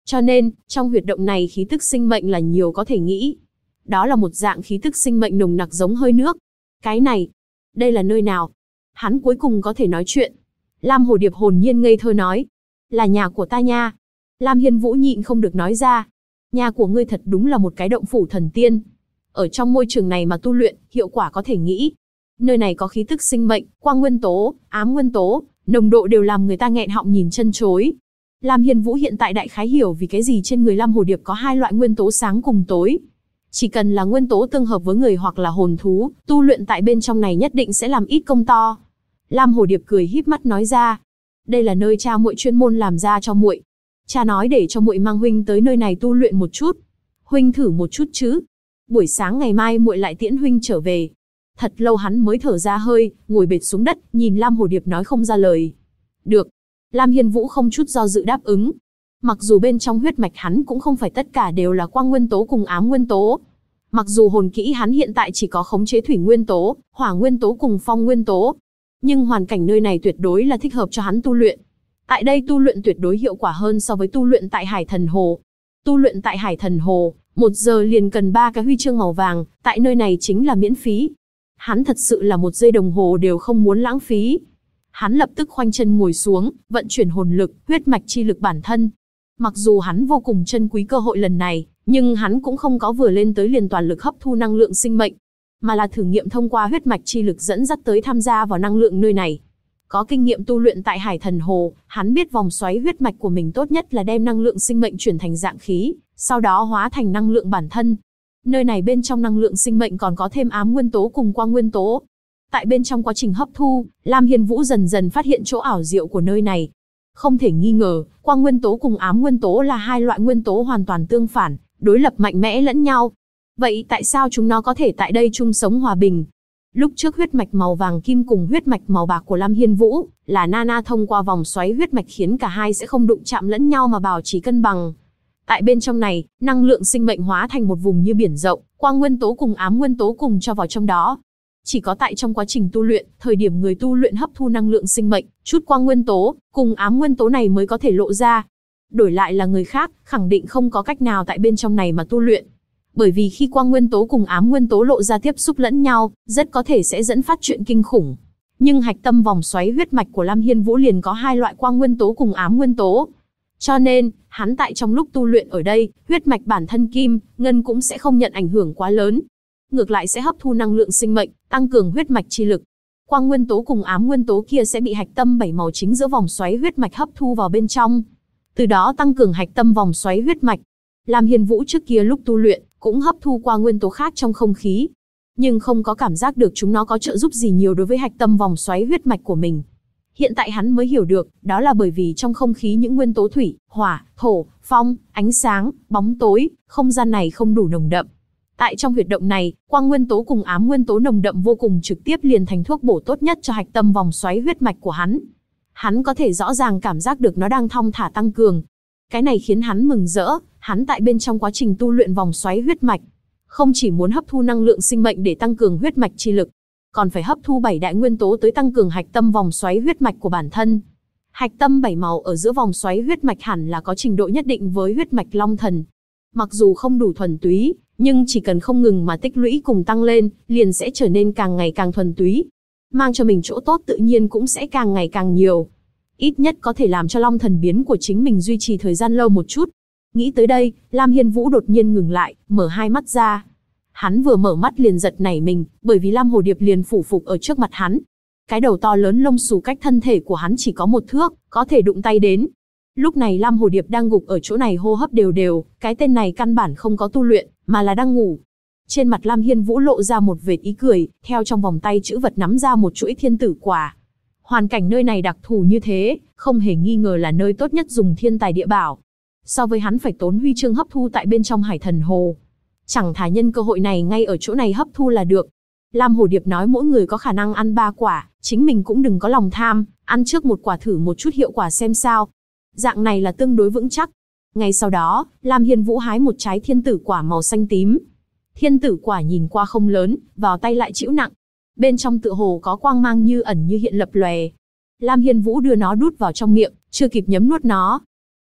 Cho nên, trong huyệt động này khí tức sinh mệnh là nhiều có thể nghĩ. Đó là một dạng khí tức sinh mệnh nồng nặc giống hơi nước. Cái này, đây là nơi nào? Hắn cuối cùng có thể nói chuyện. Lam Hồ Điệp hồn nhiên ngây thơ nói. Là nhà của ta nha. Lam Hiên Vũ nhịn không được nói ra. Nhà của ngươi thật đúng là một cái động phủ thần tiên. Ở trong môi trường này mà tu luyện, hiệu quả có thể nghĩ. Nơi này có khí tức sinh mệnh, quang nguyên tố, ám nguyên tố, nồng độ đều làm người ta nghẹn họng nhìn chân chối. Lam Hiên Vũ hiện tại đại khái hiểu vì cái gì trên người Lam Hồ Điệp có hai loại nguyên tố sáng cùng tối. Chỉ cần là nguyên tố tương hợp với người hoặc là hồn thú, tu luyện tại bên trong này nhất định sẽ làm ít công to. Lam Hồ Điệp cười híp mắt nói ra, đây là nơi cha muội chuyên môn làm ra cho muội. Cha nói để cho muội mang huynh tới nơi này tu luyện một chút. Huynh thử một chút chứ? Buổi sáng ngày mai muội lại tiễn huynh trở về. Thật lâu hắn mới thở ra hơi, ngồi bệt xuống đất, nhìn Lam Hồ Điệp nói không ra lời. Được. Lam Hiên Vũ không chút do dự đáp ứng. Mặc dù bên trong huyết mạch hắn cũng không phải tất cả đều là quang nguyên tố cùng ám nguyên tố. Mặc dù hồn kỹ hắn hiện tại chỉ có khống chế thủy nguyên tố, hỏa nguyên tố cùng phong nguyên tố. Nhưng hoàn cảnh nơi này tuyệt đối là thích hợp cho hắn tu luyện. Tại đây tu luyện tuyệt đối hiệu quả hơn so với tu luyện tại Hải Thần Hồ. Tu luyện tại Hải Thần Hồ, 1 giờ liền cần 3 cái huy chương màu vàng, tại nơi này chính là miễn phí. Hắn thật sự là 1 giây đồng hồ đều không muốn lãng phí. Hắn lập tức khoanh chân ngồi xuống, vận chuyển hồn lực, huyết mạch chi lực bản thân. Mặc dù hắn vô cùng trân quý cơ hội lần này, nhưng hắn cũng không có vừa lên tới liền toàn lực hấp thu năng lượng sinh mệnh, mà là thử nghiệm thông qua huyết mạch chi lực dẫn dắt tới tham gia vào năng lượng nơi này. Có kinh nghiệm tu luyện tại Hải Thần Hồ, hắn biết vòng xoáy huyết mạch của mình tốt nhất là đem năng lượng sinh mệnh chuyển thành dạng khí, sau đó hóa thành năng lượng bản thân. Nơi này bên trong năng lượng sinh mệnh còn có thêm ám nguyên tố cùng quang nguyên tố. Tại bên trong quá trình hấp thu, Lam Hiên Vũ dần dần phát hiện chỗ ảo diệu của nơi này. Không thể nghi ngờ, quang nguyên tố cùng ám nguyên tố là hai loại nguyên tố hoàn toàn tương phản, đối lập mạnh mẽ lẫn nhau. Vậy tại sao chúng nó có thể tại đây chung sống hòa bình? Lúc trước huyết mạch màu vàng kim cùng huyết mạch màu bạc của Lam Hiên Vũ, là Nana thông qua vòng xoáy huyết mạch khiến cả hai sẽ không đụng chạm lẫn nhau mà bảo trì cân bằng. Tại bên trong này, năng lượng sinh mệnh hóa thành một vùng như biển rộng, quang nguyên tố cùng ám nguyên tố cùng cho vào trong đó. Chỉ có tại trong quá trình tu luyện, thời điểm người tu luyện hấp thu năng lượng sinh mệnh, chút quang nguyên tố, cùng ám nguyên tố này mới có thể lộ ra. Đổi lại là người khác, khẳng định không có cách nào tại bên trong này mà tu luyện. Bởi vì khi quang nguyên tố cùng ám nguyên tố lộ ra tiếp xúc lẫn nhau, rất có thể sẽ dẫn phát chuyện kinh khủng. Nhưng hạch tâm vòng xoáy huyết mạch của Lam Hiên Vũ liền có hai loại quang nguyên tố cùng ám nguyên tố. Cho nên, hắn tại trong lúc tu luyện ở đây, huyết mạch bản thân kim, ngân cũng sẽ không nhận ảnh hưởng quá lớn. Ngược lại sẽ hấp thu năng lượng sinh mệnh, tăng cường huyết mạch chi lực. Quang nguyên tố cùng ám nguyên tố kia sẽ bị hạch tâm 7 màu chính giữa vòng xoáy huyết mạch hấp thu vào bên trong. Từ đó tăng cường hạch tâm vòng xoáy huyết mạch. Lam Hiên Vũ trước kia lúc tu luyện, cũng hấp thu qua nguyên tố khác trong không khí. Nhưng không có cảm giác được chúng nó có trợ giúp gì nhiều đối với hạch tâm vòng xoáy huyết mạch của mình. Hiện tại hắn mới hiểu được, đó là bởi vì trong không khí những nguyên tố thủy, hỏa, thổ, phong, ánh sáng, bóng tối, không gian này không đủ nồng đậm. Tại trong huyệt động này, quang nguyên tố cùng ám nguyên tố nồng đậm vô cùng trực tiếp liền thành thuốc bổ tốt nhất cho hạch tâm vòng xoáy huyết mạch của hắn. Hắn có thể rõ ràng cảm giác được nó đang thong thả tăng cường. Cái này khiến hắn mừng rỡ, hắn tại bên trong quá trình tu luyện vòng xoáy huyết mạch, không chỉ muốn hấp thu năng lượng sinh mệnh để tăng cường huyết mạch chi lực, còn phải hấp thu 7 đại nguyên tố tới tăng cường hạch tâm vòng xoáy huyết mạch của bản thân. Hạch tâm 7 màu ở giữa vòng xoáy huyết mạch hẳn là có trình độ nhất định với huyết mạch Long Thần. Mặc dù không đủ thuần túy, nhưng chỉ cần không ngừng mà tích lũy cùng tăng lên, liền sẽ trở nên càng ngày càng thuần túy. Mang cho mình chỗ tốt tự nhiên cũng sẽ càng ngày càng nhiều. Ít nhất có thể làm cho Long Thần biến của chính mình duy trì thời gian lâu một chút. Nghĩ tới đây, Lam Hiên Vũ đột nhiên ngừng lại, mở hai mắt ra. Hắn vừa mở mắt liền giật nảy mình, bởi vì Lam Hồ Điệp liền phủ phục ở trước mặt hắn. Cái đầu to lớn lông xù cách thân thể của hắn chỉ có 1 thước, có thể đụng tay đến. Lúc này Lam Hồ Điệp đang gục ở chỗ này hô hấp đều đều, cái tên này căn bản không có tu luyện, mà là đang ngủ. Trên mặt Lam Hiên Vũ lộ ra một vệt ý cười, theo trong vòng tay chữ vật nắm ra một chuỗi thiên tử quả. Hoàn cảnh nơi này đặc thù như thế, không hề nghi ngờ là nơi tốt nhất dùng thiên tài địa bảo. So với hắn phải tốn huy chương hấp thu tại bên trong Hải Thần Hồ, chẳng thà nhân cơ hội này ngay ở chỗ này hấp thu là được. Lam Hồ Điệp nói mỗi người có khả năng ăn 3 quả, chính mình cũng đừng có lòng tham, ăn trước 1 quả thử một chút hiệu quả xem sao. Dạng này là tương đối vững chắc. Ngay sau đó, Lam Hiên Vũ hái một trái thiên tử quả màu xanh tím. Thiên tử quả nhìn qua không lớn, vào tay lại chịu nặng. Bên trong tựa hồ có quang mang như ẩn như hiện lập lòe. Lam Hiên Vũ đưa nó đút vào trong miệng, chưa kịp nhấm nuốt nó.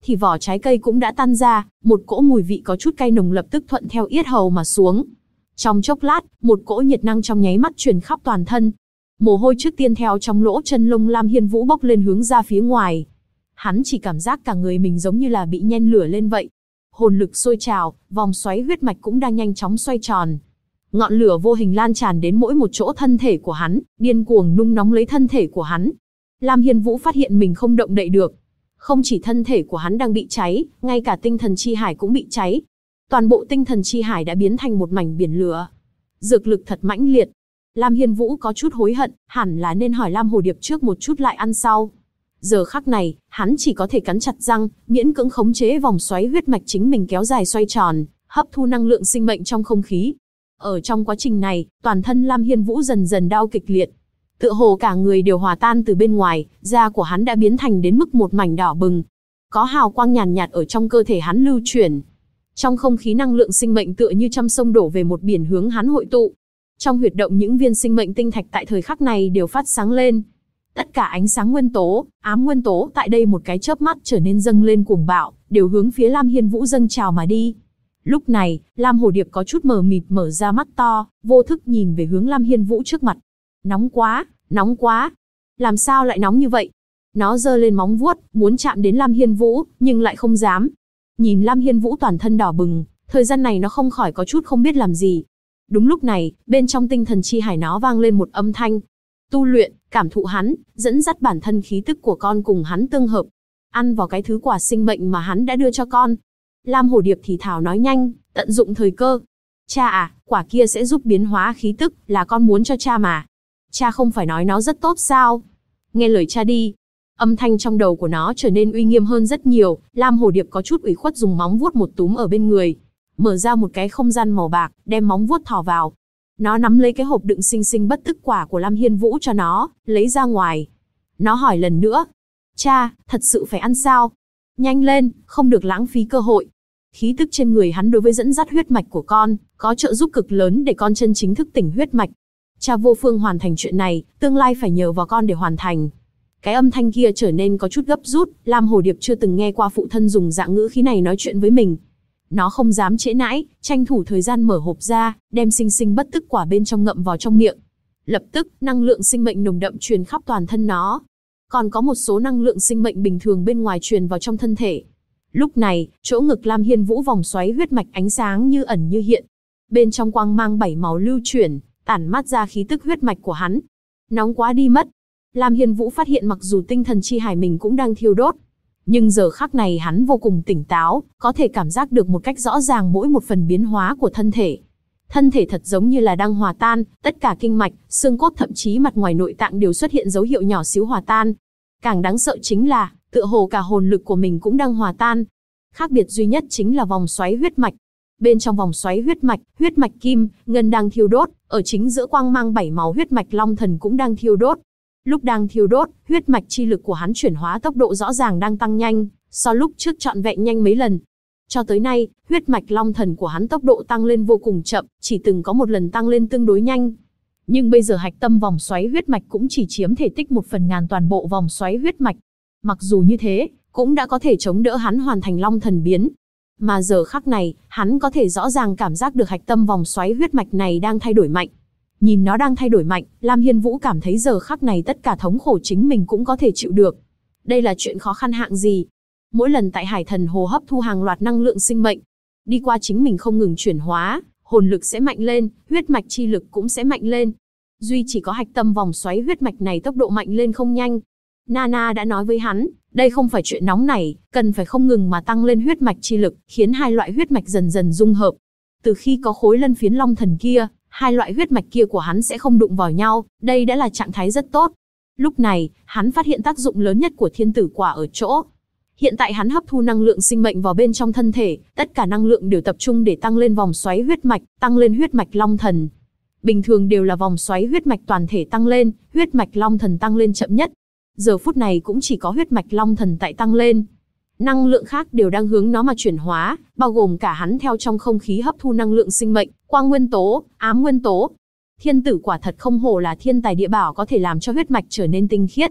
thì vỏ trái cây cũng đã tan ra, một cỗ mùi vị có chút cay nồng lập tức thuận theo yết hầu mà xuống. Trong chốc lát, một cỗ nhiệt năng trong nháy mắt truyền khắp toàn thân. Mồ hôi trước tiên theo trong lỗ chân lông Lam Hiên Vũ bốc lên hướng ra phía ngoài. Hắn chỉ cảm giác cả người mình giống như là bị nhen lửa lên vậy. Hồn lực sôi trào, vòng xoáy huyết mạch cũng đang nhanh chóng xoay tròn. Ngọn lửa vô hình lan tràn đến mỗi một chỗ thân thể của hắn, điên cuồng nung nóng lấy thân thể của hắn. Lam Hiên Vũ phát hiện mình không động đậy được. Không chỉ thân thể của hắn đang bị cháy, ngay cả tinh thần chi hải cũng bị cháy. Toàn bộ tinh thần chi hải đã biến thành một mảnh biển lửa. Dược lực thật mãnh liệt. Lam Hiên Vũ có chút hối hận, hẳn là nên hỏi Lam Hồ Điệp trước một chút lại ăn sau. Giờ khắc này, hắn chỉ có thể cắn chặt răng, miễn cưỡng khống chế vòng xoáy huyết mạch chính mình kéo dài xoay tròn, hấp thu năng lượng sinh mệnh trong không khí. Ở trong quá trình này, toàn thân Lam Hiên Vũ dần dần đau kịch liệt. Tựa hồ cả người đều hòa tan từ bên ngoài, da của hắn đã biến thành đến mức một mảnh đỏ bừng. Có hào quang nhàn nhạt ở trong cơ thể hắn lưu chuyển. Trong không khí năng lượng sinh mệnh tựa như trăm sông đổ về một biển hướng hắn hội tụ. Trong huyệt động những viên sinh mệnh tinh thạch tại thời khắc này đều phát sáng lên. Tất cả ánh sáng nguyên tố, ám nguyên tố tại đây một cái chớp mắt trở nên dâng lên cuồng bạo, đều hướng phía Lam Hiên Vũ dâng trào mà đi. Lúc này, Lam Hồ Điệp có chút mờ mịt mở ra mắt to, vô thức nhìn về hướng Lam Hiên Vũ trước mặt. Nóng quá, nóng quá. Làm sao lại nóng như vậy? Nó giơ lên móng vuốt, muốn chạm đến Lam Hiên Vũ, nhưng lại không dám. Nhìn Lam Hiên Vũ toàn thân đỏ bừng, thời gian này nó không khỏi có chút không biết làm gì. Đúng lúc này, bên trong tinh thần chi hải nó vang lên một âm thanh. Tu luyện, cảm thụ hắn, dẫn dắt bản thân khí tức của con cùng hắn tương hợp. Ăn vào cái thứ quả sinh mệnh mà hắn đã đưa cho con. Lam Hồ Điệp thì thào nói nhanh, tận dụng thời cơ. Cha à, quả kia sẽ giúp biến hóa khí tức, là con muốn cho cha mà. Cha không phải nói nó rất tốt sao? Nghe lời cha đi. Âm thanh trong đầu của nó trở nên uy nghiêm hơn rất nhiều, Lam Hồ Điệp có chút ủy khuất dùng móng vuốt một túm ở bên người. Mở ra một cái không gian màu bạc, đem móng vuốt thò vào. Nó nắm lấy cái hộp đựng sinh sinh bất tức quả của Lam Hiên Vũ cho nó, lấy ra ngoài. Nó hỏi lần nữa. Cha, thật sự phải ăn sao? Nhanh lên, không được lãng phí cơ hội. Khí tức trên người hắn đối với dẫn dắt huyết mạch của con, có trợ giúp cực lớn để con chân chính thức tỉnh huyết mạch. Cha vô phương hoàn thành chuyện này, tương lai phải nhờ vào con để hoàn thành. Cái âm thanh kia trở nên có chút gấp rút, Lam Hồ Điệp chưa từng nghe qua phụ thân dùng dạng ngữ khí này nói chuyện với mình. Nó không dám trễ nãi, tranh thủ thời gian mở hộp ra, đem sinh sinh bất tức quả bên trong ngậm vào trong miệng. Lập tức, năng lượng sinh mệnh nồng đậm truyền khắp toàn thân nó. Còn có một số năng lượng sinh mệnh bình thường bên ngoài truyền vào trong thân thể. Lúc này, chỗ ngực Lam Hiên Vũ vòng xoáy huyết mạch ánh sáng như ẩn như hiện. Bên trong quang mang 7 màu lưu chuyển, tản mát ra khí tức huyết mạch của hắn. Nóng quá đi mất. Lam Hiên Vũ phát hiện mặc dù tinh thần chi hải mình cũng đang thiêu đốt, nhưng giờ khắc này hắn vô cùng tỉnh táo, có thể cảm giác được một cách rõ ràng mỗi một phần biến hóa của thân thể. Thân thể thật giống như là đang hòa tan, tất cả kinh mạch, xương cốt thậm chí mặt ngoài nội tạng đều xuất hiện dấu hiệu nhỏ xíu hòa tan. Càng đáng sợ chính là, tựa hồ cả hồn lực của mình cũng đang hòa tan. Khác biệt duy nhất chính là vòng xoáy huyết mạch. Bên trong vòng xoáy huyết mạch kim, ngân đang thiêu đốt, ở chính giữa quang mang 7 màu huyết mạch long thần cũng đang thiêu đốt. Lúc đang thiêu đốt, huyết mạch chi lực của hắn chuyển hóa tốc độ rõ ràng đang tăng nhanh, so lúc trước trọn vẹn nhanh mấy lần. Cho tới nay, huyết mạch long thần của hắn tốc độ tăng lên vô cùng chậm, chỉ từng có một lần tăng lên tương đối nhanh. Nhưng bây giờ hạch tâm vòng xoáy huyết mạch cũng chỉ chiếm thể tích 1/1000 toàn bộ vòng xoáy huyết mạch. Mặc dù như thế, cũng đã có thể chống đỡ hắn hoàn thành long thần biến. Mà giờ khắc này, hắn có thể rõ ràng cảm giác được hạch tâm vòng xoáy huyết mạch này đang thay đổi mạnh. Nhìn nó đang thay đổi mạnh, Lam Hiên Vũ cảm thấy giờ khắc này tất cả thống khổ chính mình cũng có thể chịu được. Đây là chuyện khó khăn hạng gì? Mỗi lần tại Hải Thần Hồ hấp thu hàng loạt năng lượng sinh mệnh, đi qua chính mình không ngừng chuyển hóa, hồn lực sẽ mạnh lên, huyết mạch chi lực cũng sẽ mạnh lên. Duy chỉ có hạch tâm vòng xoáy huyết mạch này tốc độ mạnh lên không nhanh. Nana đã nói với hắn, đây không phải chuyện nóng nảy, cần phải không ngừng mà tăng lên huyết mạch chi lực, khiến hai loại huyết mạch dần dần dung hợp. Từ khi có khối lân phiến long thần kia, hai loại huyết mạch kia của hắn sẽ không đụng vào nhau, đây đã là trạng thái rất tốt. Lúc này, hắn phát hiện tác dụng lớn nhất của thiên tử quả ở chỗ. Hiện tại hắn hấp thu năng lượng sinh mệnh vào bên trong thân thể, tất cả năng lượng đều tập trung để tăng lên vòng xoáy huyết mạch, tăng lên huyết mạch long thần. Bình thường đều là vòng xoáy huyết mạch toàn thể tăng lên, huyết mạch long thần tăng lên chậm nhất. Giờ phút này cũng chỉ có huyết mạch long thần tại tăng lên. Năng lượng khác đều đang hướng nó mà chuyển hóa, bao gồm cả hắn theo trong không khí hấp thu năng lượng sinh mệnh, quang nguyên tố, ám nguyên tố. Thiên tử quả thật không hổ là thiên tài địa bảo có thể làm cho huyết mạch trở nên tinh khiết.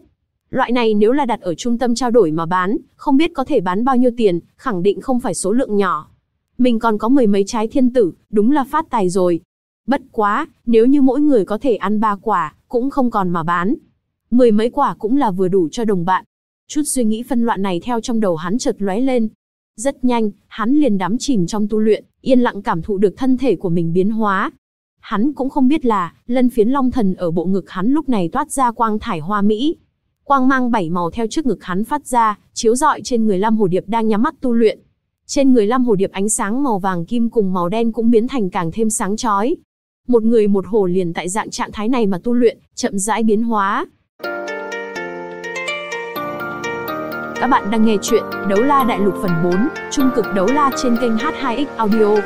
Loại này nếu là đặt ở trung tâm trao đổi mà bán, không biết có thể bán bao nhiêu tiền, khẳng định không phải số lượng nhỏ. Mình còn có mười mấy trái thiên tử, đúng là phát tài rồi. Bất quá, nếu như mỗi người có thể ăn 3 quả, cũng không còn mà bán. 10 mấy quả cũng là vừa đủ cho đồng bạn. Chút suy nghĩ phân loạn này theo trong đầu hắn chợt lóe lên. Rất nhanh, hắn liền đắm chìm trong tu luyện, yên lặng cảm thụ được thân thể của mình biến hóa. Hắn cũng không biết là, lân phiến long thần ở bộ ngực hắn lúc này toát ra quang thải hoa mỹ. Quang mang 7 màu theo trước ngực hắn phát ra, chiếu rọi trên người Lam Hồ Điệp đang nhắm mắt tu luyện. Trên người Lam Hồ Điệp ánh sáng màu vàng kim cùng màu đen cũng biến thành càng thêm sáng chói. Một người một hổ liền tại dạng trạng thái này mà tu luyện, chậm rãi biến hóa. Các bạn đang nghe chuyện Đấu La Đại Lục phần 4, Trung Cực Đấu La trên kênh H2X Audio.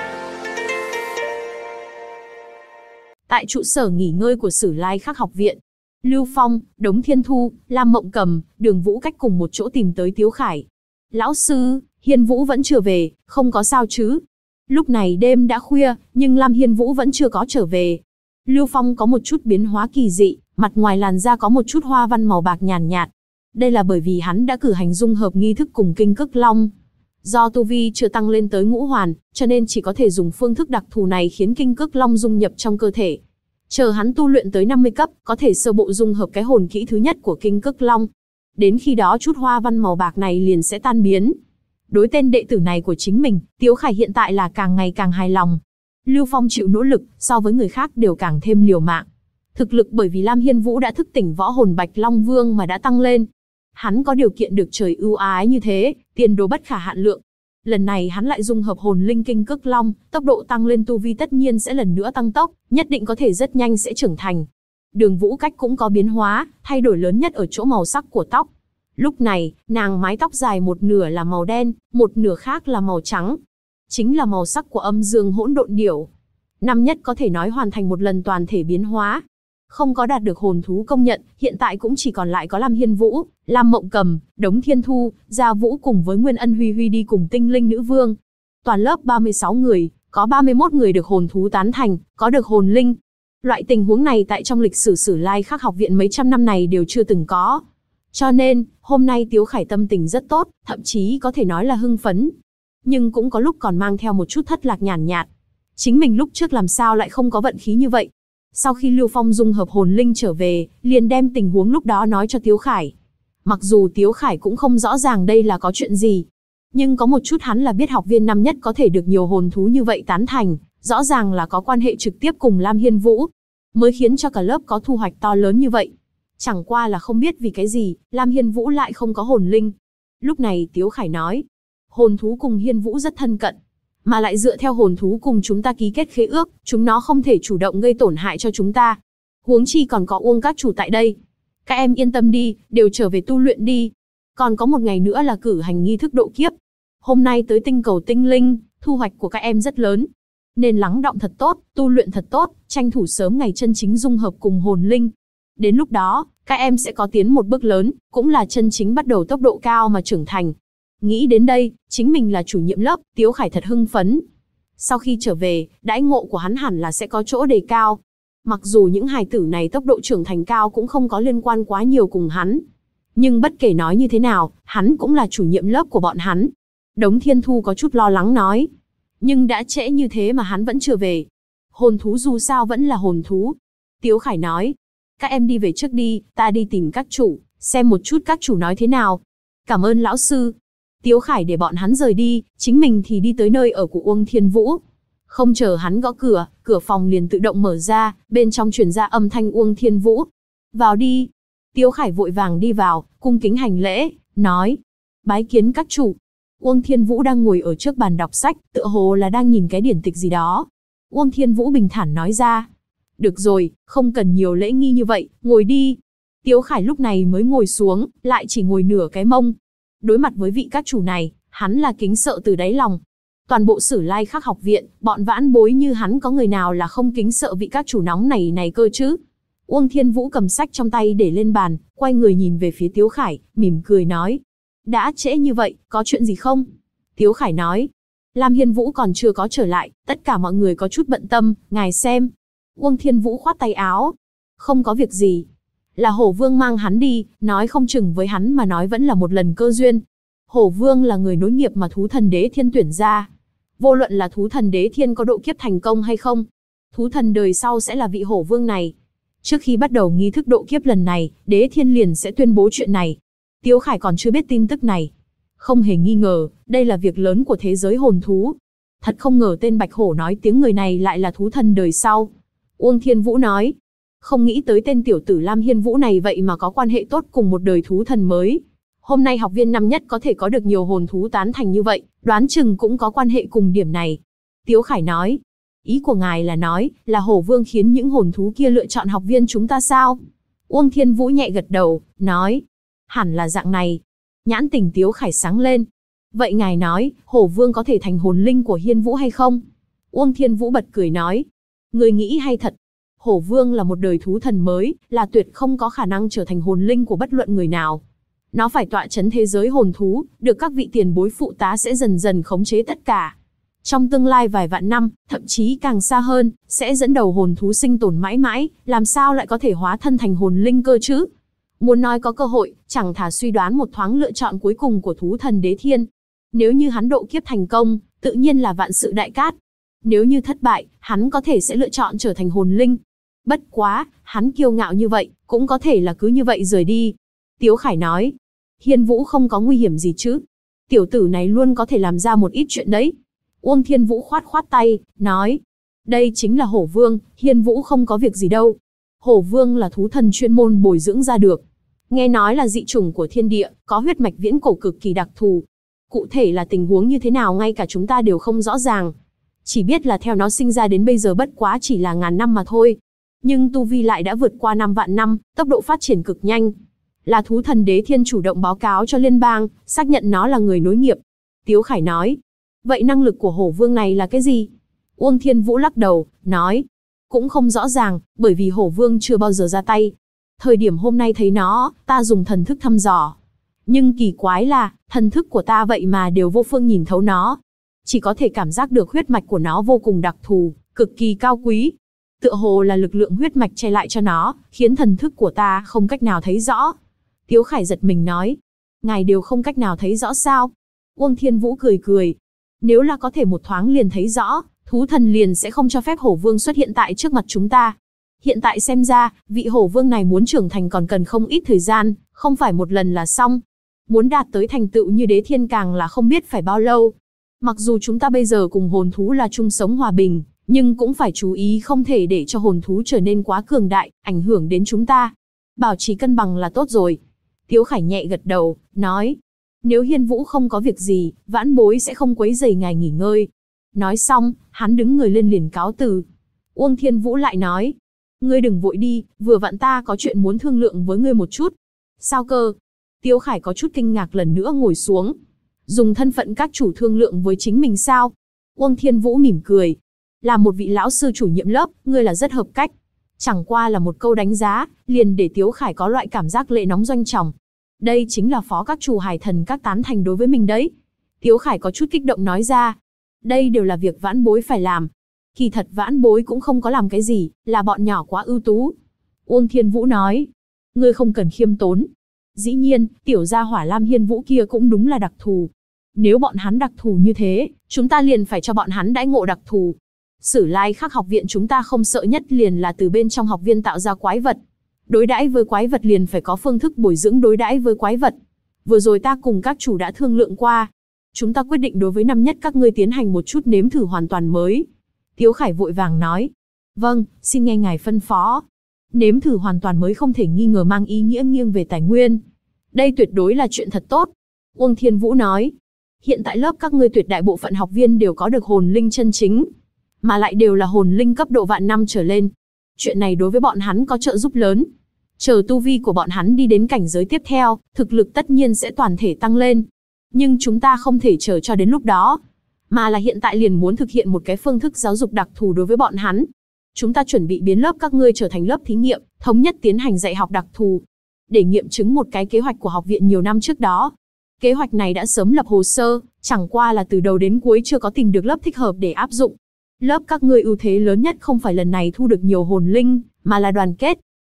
Tại trụ sở nghỉ ngơi của Sử Lai Khắc học viện, Lưu Phong, Đống Thiên Thu, Lam Mộng Cầm, Đường Vũ Cách cùng một chỗ tìm tới Tiếu Khải. Lão sư, Hiên Vũ vẫn chưa về, không có sao chứ? Lúc này đêm đã khuya, nhưng Lam Hiên Vũ vẫn chưa có trở về. Lưu Phong có một chút biến hóa kỳ dị, mặt ngoài làn da có một chút hoa văn màu bạc nhàn nhạt. Đây là bởi vì hắn đã cử hành dung hợp nghi thức cùng Kinh Cức Long. Do tu vi chưa tăng lên tới ngũ hoàn, cho nên chỉ có thể dùng phương thức đặc thù này khiến Kinh Cức Long dung nhập trong cơ thể. Chờ hắn tu luyện tới 50 cấp, có thể sơ bộ dung hợp cái hồn kỹ thứ nhất của Kinh Cức Long. Đến khi đó chút hoa văn màu bạc này liền sẽ tan biến. Đối tên đệ tử này của chính mình, Tiếu Khải hiện tại là càng ngày càng hài lòng. Lưu Phong chịu nỗ lực, so với người khác đều càng thêm liều mạng. Thực lực bởi vì Lam Hiên Vũ đã thức tỉnh võ hồn Bạch Long Vương mà đã tăng lên. Hắn có điều kiện được trời ưu ái như thế, tiền đồ bất khả hạn lượng. Lần này hắn lại dung hợp hồn linh Kinh Cức Long, tốc độ tăng lên tu vi tất nhiên sẽ lần nữa tăng tốc, nhất định có thể rất nhanh sẽ trưởng thành. Đường Vũ Cách cũng có biến hóa, thay đổi lớn nhất ở chỗ màu sắc của tóc. Lúc này, nàng mái tóc dài một nửa là màu đen, một nửa khác là màu trắng. Chính là màu sắc của âm dương hỗn độn điểu. Năm nhất có thể nói hoàn thành một lần toàn thể biến hóa. Không có đạt được hồn thú công nhận, hiện tại cũng chỉ còn lại có Lam Hiên Vũ, Lam Mộng Cầm, Đống Thiên Thu, Gia Vũ cùng với Nguyên Ân Huy Huy đi cùng Tinh Linh Nữ Vương. Toàn lớp 36 người, có 31 người được hồn thú tán thành, có được hồn linh. Loại tình huống này tại trong lịch sử Sử Lai Khắc học viện mấy trăm năm này đều chưa từng có. Cho nên, hôm nay Tiếu Khải tâm tình rất tốt, thậm chí có thể nói là hưng phấn. Nhưng cũng có lúc còn mang theo một chút thất lạc nhàn nhạt. Chính mình lúc trước làm sao lại không có vận khí như vậy. Sau khi Lưu Phong dung hợp hồn linh trở về, liền đem tình huống lúc đó nói cho Tiếu Khải. Mặc dù Tiếu Khải cũng không rõ ràng đây là có chuyện gì. Nhưng có một chút hắn là biết học viên năm nhất có thể được nhiều hồn thú như vậy tán thành, rõ ràng là có quan hệ trực tiếp cùng Lam Hiên Vũ. Mới khiến cho cả lớp có thu hoạch to lớn như vậy. Chẳng qua là không biết vì cái gì, Lam Hiên Vũ lại không có hồn linh. Lúc này Tiếu Khải nói, hồn thú cùng Hiên Vũ rất thân cận. Mà lại dựa theo hồn thú cùng chúng ta ký kết khế ước, chúng nó không thể chủ động gây tổn hại cho chúng ta. Huống chi còn có Uông các chủ tại đây. Các em yên tâm đi, đều trở về tu luyện đi. Còn có một ngày nữa là cử hành nghi thức độ kiếp. Hôm nay tới tinh cầu tinh linh, thu hoạch của các em rất lớn. Nên lắng đọng thật tốt, tu luyện thật tốt, tranh thủ sớm ngày chân chính dung hợp cùng hồn linh. Đến lúc đó, các em sẽ có tiến một bước lớn, cũng là chân chính bắt đầu tốc độ cao mà trưởng thành. Nghĩ đến đây, chính mình là chủ nhiệm lớp, Tiếu Khải thật hưng phấn. Sau khi trở về, đãi ngộ của hắn hẳn là sẽ có chỗ đề cao. Mặc dù những hài tử này tốc độ trưởng thành cao cũng không có liên quan quá nhiều cùng hắn. Nhưng bất kể nói như thế nào, hắn cũng là chủ nhiệm lớp của bọn hắn. Đống Thiên Thu có chút lo lắng nói. Nhưng đã trễ như thế mà hắn vẫn chưa về. Hồn thú dù sao vẫn là hồn thú. Tiếu Khải nói. Các em đi về trước đi, ta đi tìm các chủ, xem một chút các chủ nói thế nào. Cảm ơn lão sư. Tiếu Khải để bọn hắn rời đi, chính mình thì đi tới nơi ở của Uông Thiên Vũ. Không chờ hắn gõ cửa, cửa phòng liền tự động mở ra, bên trong truyền ra âm thanh Uông Thiên Vũ. Vào đi. Tiếu Khải vội vàng đi vào, cung kính hành lễ, nói. Bái kiến các chủ. Uông Thiên Vũ đang ngồi ở trước bàn đọc sách, tựa hồ là đang nhìn cái điển tịch gì đó. Uông Thiên Vũ bình thản nói ra. Được rồi, không cần nhiều lễ nghi như vậy, ngồi đi. Tiếu Khải lúc này mới ngồi xuống, lại chỉ ngồi nửa cái mông. Đối mặt với vị các chủ này, hắn là kính sợ từ đáy lòng. Toàn bộ Sử Lai Khắc học viện, bọn vãn bối như hắn có người nào là không kính sợ vị các chủ nóng này cơ chứ. Uông Thiên Vũ cầm sách trong tay để lên bàn, quay người nhìn về phía Tiếu Khải, mỉm cười nói. Đã trễ như vậy, có chuyện gì không? Tiếu Khải nói. Lam Hiên Vũ còn chưa có trở lại, tất cả mọi người có chút bận tâm, ngài xem. Uông Thiên Vũ khoát tay áo. Không có việc gì. Là Hổ Vương mang hắn đi, nói không chừng với hắn mà nói vẫn là một lần cơ duyên. Hổ Vương là người nối nghiệp mà thú thần đế thiên tuyển ra. Vô luận là thú thần đế thiên có độ kiếp thành công hay không, thú thần đời sau sẽ là vị Hổ Vương này. Trước khi bắt đầu nghi thức độ kiếp lần này, đế thiên liền sẽ tuyên bố chuyện này. Tiếu Khải còn chưa biết tin tức này. Không hề nghi ngờ, đây là việc lớn của thế giới hồn thú. Thật không ngờ tên Bạch Hổ nói tiếng người này lại là thú thần đời sau. Uông Thiên Vũ nói, không nghĩ tới tên tiểu tử Lam Hiên Vũ này vậy mà có quan hệ tốt cùng một đời thú thần mới. Hôm nay học viên năm nhất có thể có được nhiều hồn thú tán thành như vậy, đoán chừng cũng có quan hệ cùng điểm này. Tiếu Khải nói, ý của ngài là nói, là Hổ Vương khiến những hồn thú kia lựa chọn học viên chúng ta sao? Uông Thiên Vũ nhẹ gật đầu, nói, hẳn là dạng này. Nhãn tình Tiếu Khải sáng lên. Vậy ngài nói, Hổ Vương có thể thành hồn linh của Hiên Vũ hay không? Uông Thiên Vũ bật cười nói, người nghĩ hay thật. Hổ Vương là một đời thú thần mới, là tuyệt không có khả năng trở thành hồn linh của bất luận người nào. Nó phải tọa chấn thế giới hồn thú, được các vị tiền bối phụ tá sẽ dần dần khống chế tất cả. Trong tương lai vài vạn năm, thậm chí càng xa hơn, sẽ dẫn đầu hồn thú sinh tồn mãi mãi, làm sao lại có thể hóa thân thành hồn linh cơ chứ? Muốn nói có cơ hội, chẳng thà suy đoán một thoáng lựa chọn cuối cùng của thú thần đế thiên. Nếu như hắn độ kiếp thành công, tự nhiên là vạn sự đại cát. Nếu như thất bại, hắn có thể sẽ lựa chọn trở thành hồn linh. Bất quá, hắn kiêu ngạo như vậy, cũng có thể là cứ như vậy rời đi. Tiếu Khải nói, Hiên Vũ không có nguy hiểm gì chứ? Tiểu tử này luôn có thể làm ra một ít chuyện đấy. Uông Thiên Vũ khoát khoát tay, nói, đây chính là Hổ Vương, Hiên Vũ không có việc gì đâu. Hổ Vương là thú thần chuyên môn bồi dưỡng ra được. Nghe nói là dị chủng của thiên địa, có huyết mạch viễn cổ cực kỳ đặc thù. Cụ thể là tình huống như thế nào ngay cả chúng ta đều không rõ ràng. Chỉ biết là theo nó sinh ra đến bây giờ bất quá chỉ là ngàn năm mà thôi. Nhưng tu vi lại đã vượt qua 5 vạn năm, tốc độ phát triển cực nhanh. Là thú thần đế thiên chủ động báo cáo cho liên bang, xác nhận nó là người nối nghiệp. Tiếu Khải nói, vậy năng lực của Hổ Vương này là cái gì? Uông Thiên Vũ lắc đầu, nói, cũng không rõ ràng, bởi vì Hổ Vương chưa bao giờ ra tay. Thời điểm hôm nay thấy nó, ta dùng thần thức thăm dò. Nhưng kỳ quái là, thần thức của ta vậy mà đều vô phương nhìn thấu nó. Chỉ có thể cảm giác được huyết mạch của nó vô cùng đặc thù, cực kỳ cao quý. Tựa hồ là lực lượng huyết mạch che lại cho nó, khiến thần thức của ta không cách nào thấy rõ. Tiếu Khải giật mình nói, ngài đều không cách nào thấy rõ sao? Uông Thiên Vũ cười cười, nếu là có thể một thoáng liền thấy rõ, thú thần liền sẽ không cho phép Hổ Vương xuất hiện tại trước mặt chúng ta. Hiện tại xem ra, vị Hổ Vương này muốn trưởng thành còn cần không ít thời gian, không phải một lần là xong. Muốn đạt tới thành tựu như đế thiên càng là không biết phải bao lâu. Mặc dù chúng ta bây giờ cùng hồn thú là chung sống hòa bình, nhưng cũng phải chú ý không thể để cho hồn thú trở nên quá cường đại, ảnh hưởng đến chúng ta. Bảo trì cân bằng là tốt rồi. Tiếu Khải nhẹ gật đầu, nói, nếu Hiên Vũ không có việc gì, vãn bối sẽ không quấy rầy ngài nghỉ ngơi. Nói xong, hắn đứng người lên liền cáo từ. Uông Thiên Vũ lại nói, ngươi đừng vội đi, vừa vặn ta có chuyện muốn thương lượng với ngươi một chút. Sao cơ? Tiếu Khải có chút kinh ngạc lần nữa ngồi xuống. Dùng thân phận các chủ thương lượng với chính mình sao? Uông Thiên Vũ mỉm cười. Là một vị lão sư chủ nhiệm lớp, ngươi là rất hợp cách. Chẳng qua là một câu đánh giá, liền để Tiếu Khải có loại cảm giác lệ nóng doanh trọng. Đây chính là phó các chủ hải thần các tán thành đối với mình đấy. Tiếu Khải có chút kích động nói ra. Đây đều là việc vãn bối phải làm. Kỳ thật vãn bối cũng không có làm cái gì, là bọn nhỏ quá ưu tú. Uông Thiên Vũ nói. Ngươi không cần khiêm tốn. Dĩ nhiên, tiểu gia hỏa Lam Hiên Vũ kia cũng đúng là đặc thù. Nếu bọn hắn đặc thù như thế, chúng ta liền phải cho bọn hắn đãi ngộ đặc thù. Sử Lai Khắc học viện chúng ta không sợ nhất liền là từ bên trong học viên tạo ra quái vật. Đối đãi với quái vật liền phải có phương thức bồi dưỡng đối đãi với quái vật. Vừa rồi ta cùng các chủ đã thương lượng qua. Chúng ta quyết định đối với năm nhất các ngươi tiến hành một chút nếm thử hoàn toàn mới. Tiếu Khải vội vàng nói. Vâng, xin nghe ngài phân phó. Nếm thử hoàn toàn mới không thể nghi ngờ mang ý nghĩa nghiêng về tài nguyên. Đây tuyệt đối là chuyện thật tốt. Uông Thiên Vũ nói. Hiện tại lớp các ngươi tuyệt đại bộ phận học viên đều có được hồn linh chân chính. Mà lại đều là hồn linh cấp độ vạn năm trở lên. Chuyện này đối với bọn hắn có trợ giúp lớn. Chờ tu vi của bọn hắn đi đến cảnh giới tiếp theo, thực lực tất nhiên sẽ toàn thể tăng lên. Nhưng chúng ta không thể chờ cho đến lúc đó. Mà là hiện tại liền muốn thực hiện một cái phương thức giáo dục đặc thù đối với bọn hắn. Chúng ta chuẩn bị biến lớp các ngươi trở thành lớp thí nghiệm, thống nhất tiến hành dạy học đặc thù. Để nghiệm chứng một cái kế hoạch của học viện nhiều năm trước đó. Kế hoạch này đã sớm lập hồ sơ, chẳng qua là từ đầu đến cuối chưa có tìm được lớp thích hợp để áp dụng. Lớp các ngươi ưu thế lớn nhất không phải lần này thu được nhiều hồn linh, mà là đoàn kết.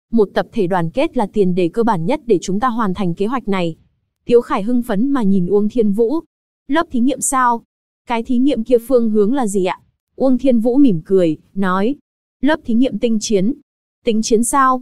Một tập thể đoàn kết là tiền đề cơ bản nhất để chúng ta hoàn thành kế hoạch này. Tiếu Khải hưng phấn mà nhìn Uông Thiên Vũ. Lớp thí nghiệm sao? Cái thí nghiệm kia phương hướng là gì ạ? Uông Thiên Vũ mỉm cười, nói. Lớp thí nghiệm tinh chiến. Tính chiến sao?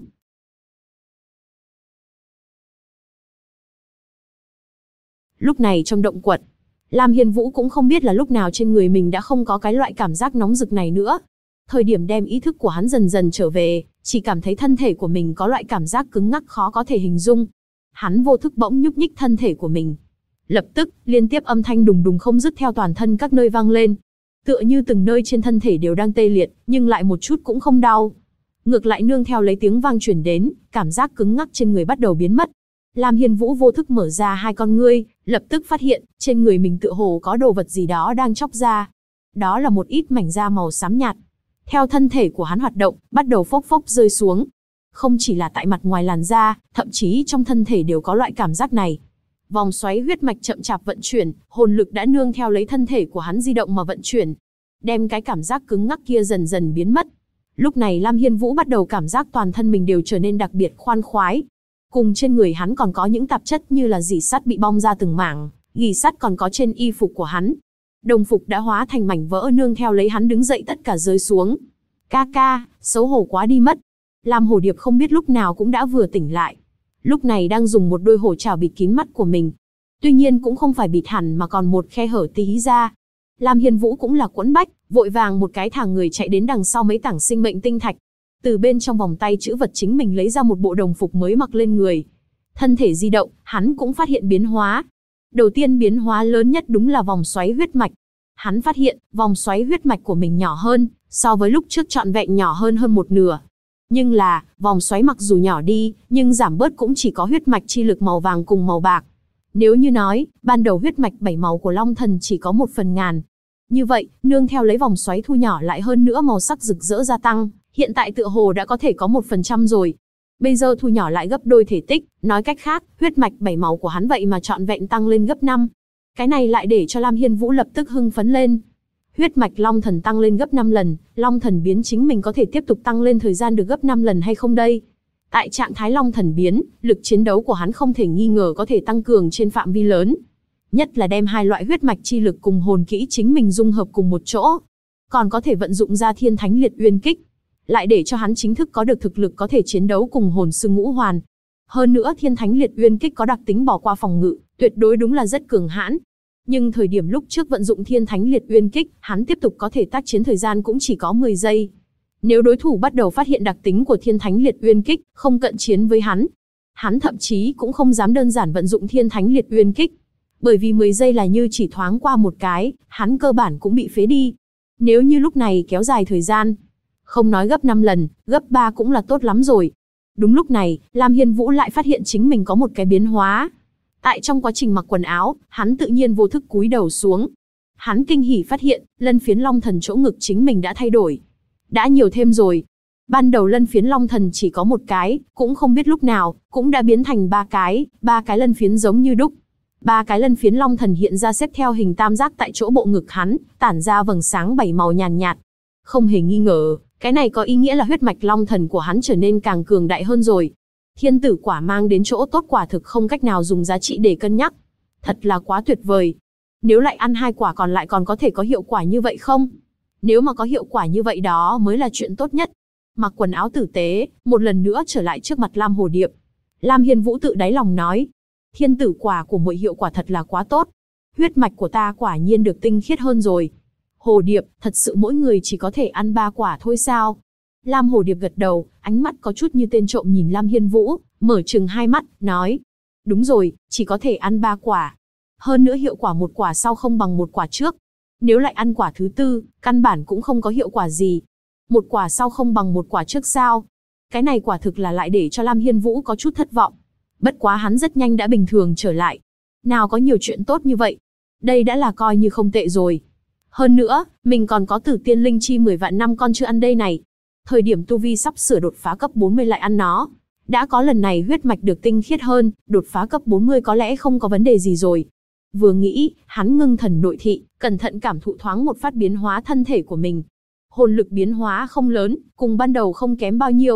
Lúc này trong động quật, Lam Hiên Vũ cũng không biết là lúc nào trên người mình đã không có cái loại cảm giác nóng rực này nữa. Thời điểm đem ý thức của hắn dần dần trở về, chỉ cảm thấy thân thể của mình có loại cảm giác cứng ngắc khó có thể hình dung. Hắn vô thức bỗng nhúc nhích thân thể của mình. Lập tức, liên tiếp âm thanh đùng đùng không dứt theo toàn thân các nơi vang lên. Tựa như từng nơi trên thân thể đều đang tê liệt, nhưng lại một chút cũng không đau. Ngược lại nương theo lấy tiếng vang truyền đến, cảm giác cứng ngắc trên người bắt đầu biến mất. Lam Hiên Vũ vô thức mở ra hai con ngươi, lập tức phát hiện, trên người mình tựa hồ có đồ vật gì đó đang chóc ra. Đó là một ít mảnh da màu xám nhạt. Theo thân thể của hắn hoạt động, bắt đầu phốc phốc rơi xuống. Không chỉ là tại mặt ngoài làn da, thậm chí trong thân thể đều có loại cảm giác này. Vòng xoáy huyết mạch chậm chạp vận chuyển, hồn lực đã nương theo lấy thân thể của hắn di động mà vận chuyển, đem cái cảm giác cứng ngắc kia dần dần biến mất. Lúc này Lam Hiên Vũ bắt đầu cảm giác toàn thân mình đều trở nên đặc biệt khoan khoái. Cùng trên người hắn còn có những tạp chất như là rỉ sắt bị bong ra từng mảng, gỉ sắt còn có trên y phục của hắn. Đồng phục đã hóa thành mảnh vỡ nương theo lấy hắn đứng dậy tất cả rơi xuống. Ca ca, xấu hổ quá đi mất. Lam Hổ Điệp không biết lúc nào cũng đã vừa tỉnh lại. Lúc này đang dùng một đôi hổ trảo bịt kín mắt của mình. Tuy nhiên cũng không phải bịt hẳn mà còn một khe hở tí ra. Lam Hiên Vũ cũng là quẫn bách, vội vàng một cái thả người chạy đến đằng sau mấy tảng sinh mệnh tinh thạch. Từ bên trong vòng tay chữ vật chính mình lấy ra một bộ đồng phục mới mặc lên người. Thân thể di động, hắn cũng phát hiện biến hóa. Đầu tiên biến hóa lớn nhất đúng là vòng xoáy huyết mạch. Hắn phát hiện, vòng xoáy huyết mạch của mình nhỏ hơn, so với lúc trước trọn vẹn nhỏ hơn một nửa. Nhưng là, vòng xoáy mặc dù nhỏ đi, nhưng giảm bớt cũng chỉ có huyết mạch chi lực màu vàng cùng màu bạc. Nếu như nói, ban đầu huyết mạch 7 màu của Long Thần chỉ có 1/1000. Như vậy, nương theo lấy vòng xoáy thu nhỏ lại hơn nữa màu sắc rực rỡ gia tăng, hiện tại tựa hồ đã có thể có 1% rồi. Bây giờ thu nhỏ lại gấp đôi thể tích, nói cách khác, huyết mạch 7 màu của hắn vậy mà trọn vẹn tăng lên gấp 5. Cái này lại để cho Lam Hiên Vũ lập tức hưng phấn lên. Huyết mạch Long Thần tăng lên gấp 5 lần, Long Thần biến chính mình có thể tiếp tục tăng lên thời gian được gấp 5 lần hay không đây? Tại trạng thái Long Thần biến, lực chiến đấu của hắn không thể nghi ngờ có thể tăng cường trên phạm vi lớn. Nhất là đem hai loại huyết mạch chi lực cùng hồn kỹ chính mình dung hợp cùng một chỗ. Còn có thể vận dụng ra Thiên Thánh Liệt Uyên Kích. Lại để cho hắn chính thức có được thực lực có thể chiến đấu cùng hồn sư ngũ hoàn. Hơn nữa Thiên Thánh Liệt Uyên Kích có đặc tính bỏ qua phòng ngự, tuyệt đối đúng là rất cường hãn. Nhưng thời điểm lúc trước vận dụng Thiên Thánh Liệt Uyên Kích, hắn tiếp tục có thể tác chiến thời gian cũng chỉ có 10 giây. Nếu đối thủ bắt đầu phát hiện đặc tính của Thiên Thánh Liệt Uyên Kích, không cận chiến với hắn thậm chí cũng không dám đơn giản vận dụng Thiên Thánh Liệt Uyên Kích. Bởi vì 10 giây là như chỉ thoáng qua một cái, hắn cơ bản cũng bị phế đi. Nếu như lúc này kéo dài thời gian, không nói gấp 5 lần, gấp 3 cũng là tốt lắm rồi. Đúng lúc này, Lam Hiên Vũ lại phát hiện chính mình có một cái biến hóa. Tại trong quá trình mặc quần áo, hắn tự nhiên vô thức cúi đầu xuống. Hắn kinh hỉ phát hiện, lân phiến Long Thần chỗ ngực chính mình đã thay đổi. Đã nhiều thêm rồi. Ban đầu lân phiến Long Thần chỉ có một cái, cũng không biết lúc nào, cũng đã biến thành 3 cái lân phiến giống như đúc. 3 cái lân phiến Long Thần hiện ra xếp theo hình tam giác tại chỗ bộ ngực hắn, tản ra vầng sáng 7 màu nhàn nhạt. Không hề nghi ngờ, cái này có ý nghĩa là huyết mạch Long Thần của hắn trở nên càng cường đại hơn rồi. Thiên tử quả mang đến chỗ tốt quả thực không cách nào dùng giá trị để cân nhắc. Thật là quá tuyệt vời. Nếu lại ăn 2 quả còn lại còn có thể có hiệu quả như vậy không? Nếu mà có hiệu quả như vậy đó mới là chuyện tốt nhất. Mặc quần áo tử tế, một lần nữa trở lại trước mặt Lam Hổ Điệp. Lam Hiên Vũ tự đáy lòng nói. Thiên tử quả của muội hiệu quả thật là quá tốt. Huyết mạch của ta quả nhiên được tinh khiết hơn rồi. Hồ Điệp, thật sự mỗi người chỉ có thể ăn 3 quả thôi sao? Lam Hổ Điệp gật đầu, ánh mắt có chút như tên trộm nhìn Lam Hiên Vũ, mở trừng hai mắt, nói. Đúng rồi, chỉ có thể ăn 3 quả. Hơn nữa hiệu quả một quả sau không bằng một quả trước. Nếu lại ăn quả thứ tư, căn bản cũng không có hiệu quả gì. Một quả sau không bằng một quả trước sao? Cái này quả thực là lại để cho Lam Hiên Vũ có chút thất vọng. Bất quá hắn rất nhanh đã bình thường trở lại. Nào có nhiều chuyện tốt như vậy. Đây đã là coi như không tệ rồi. Hơn nữa, mình còn có Tử Tiên Linh Chi 10 vạn năm con chưa ăn đây này. Thời điểm tu vi sắp sửa đột phá cấp 40 lại ăn nó. Đã có lần này huyết mạch được tinh khiết hơn, đột phá cấp 40 có lẽ không có vấn đề gì rồi. Vừa nghĩ, hắn ngưng thần nội thị, cẩn thận cảm thụ thoáng một phát biến hóa thân thể của mình. Hồn lực biến hóa không lớn, cùng ban đầu không kém bao nhiêu.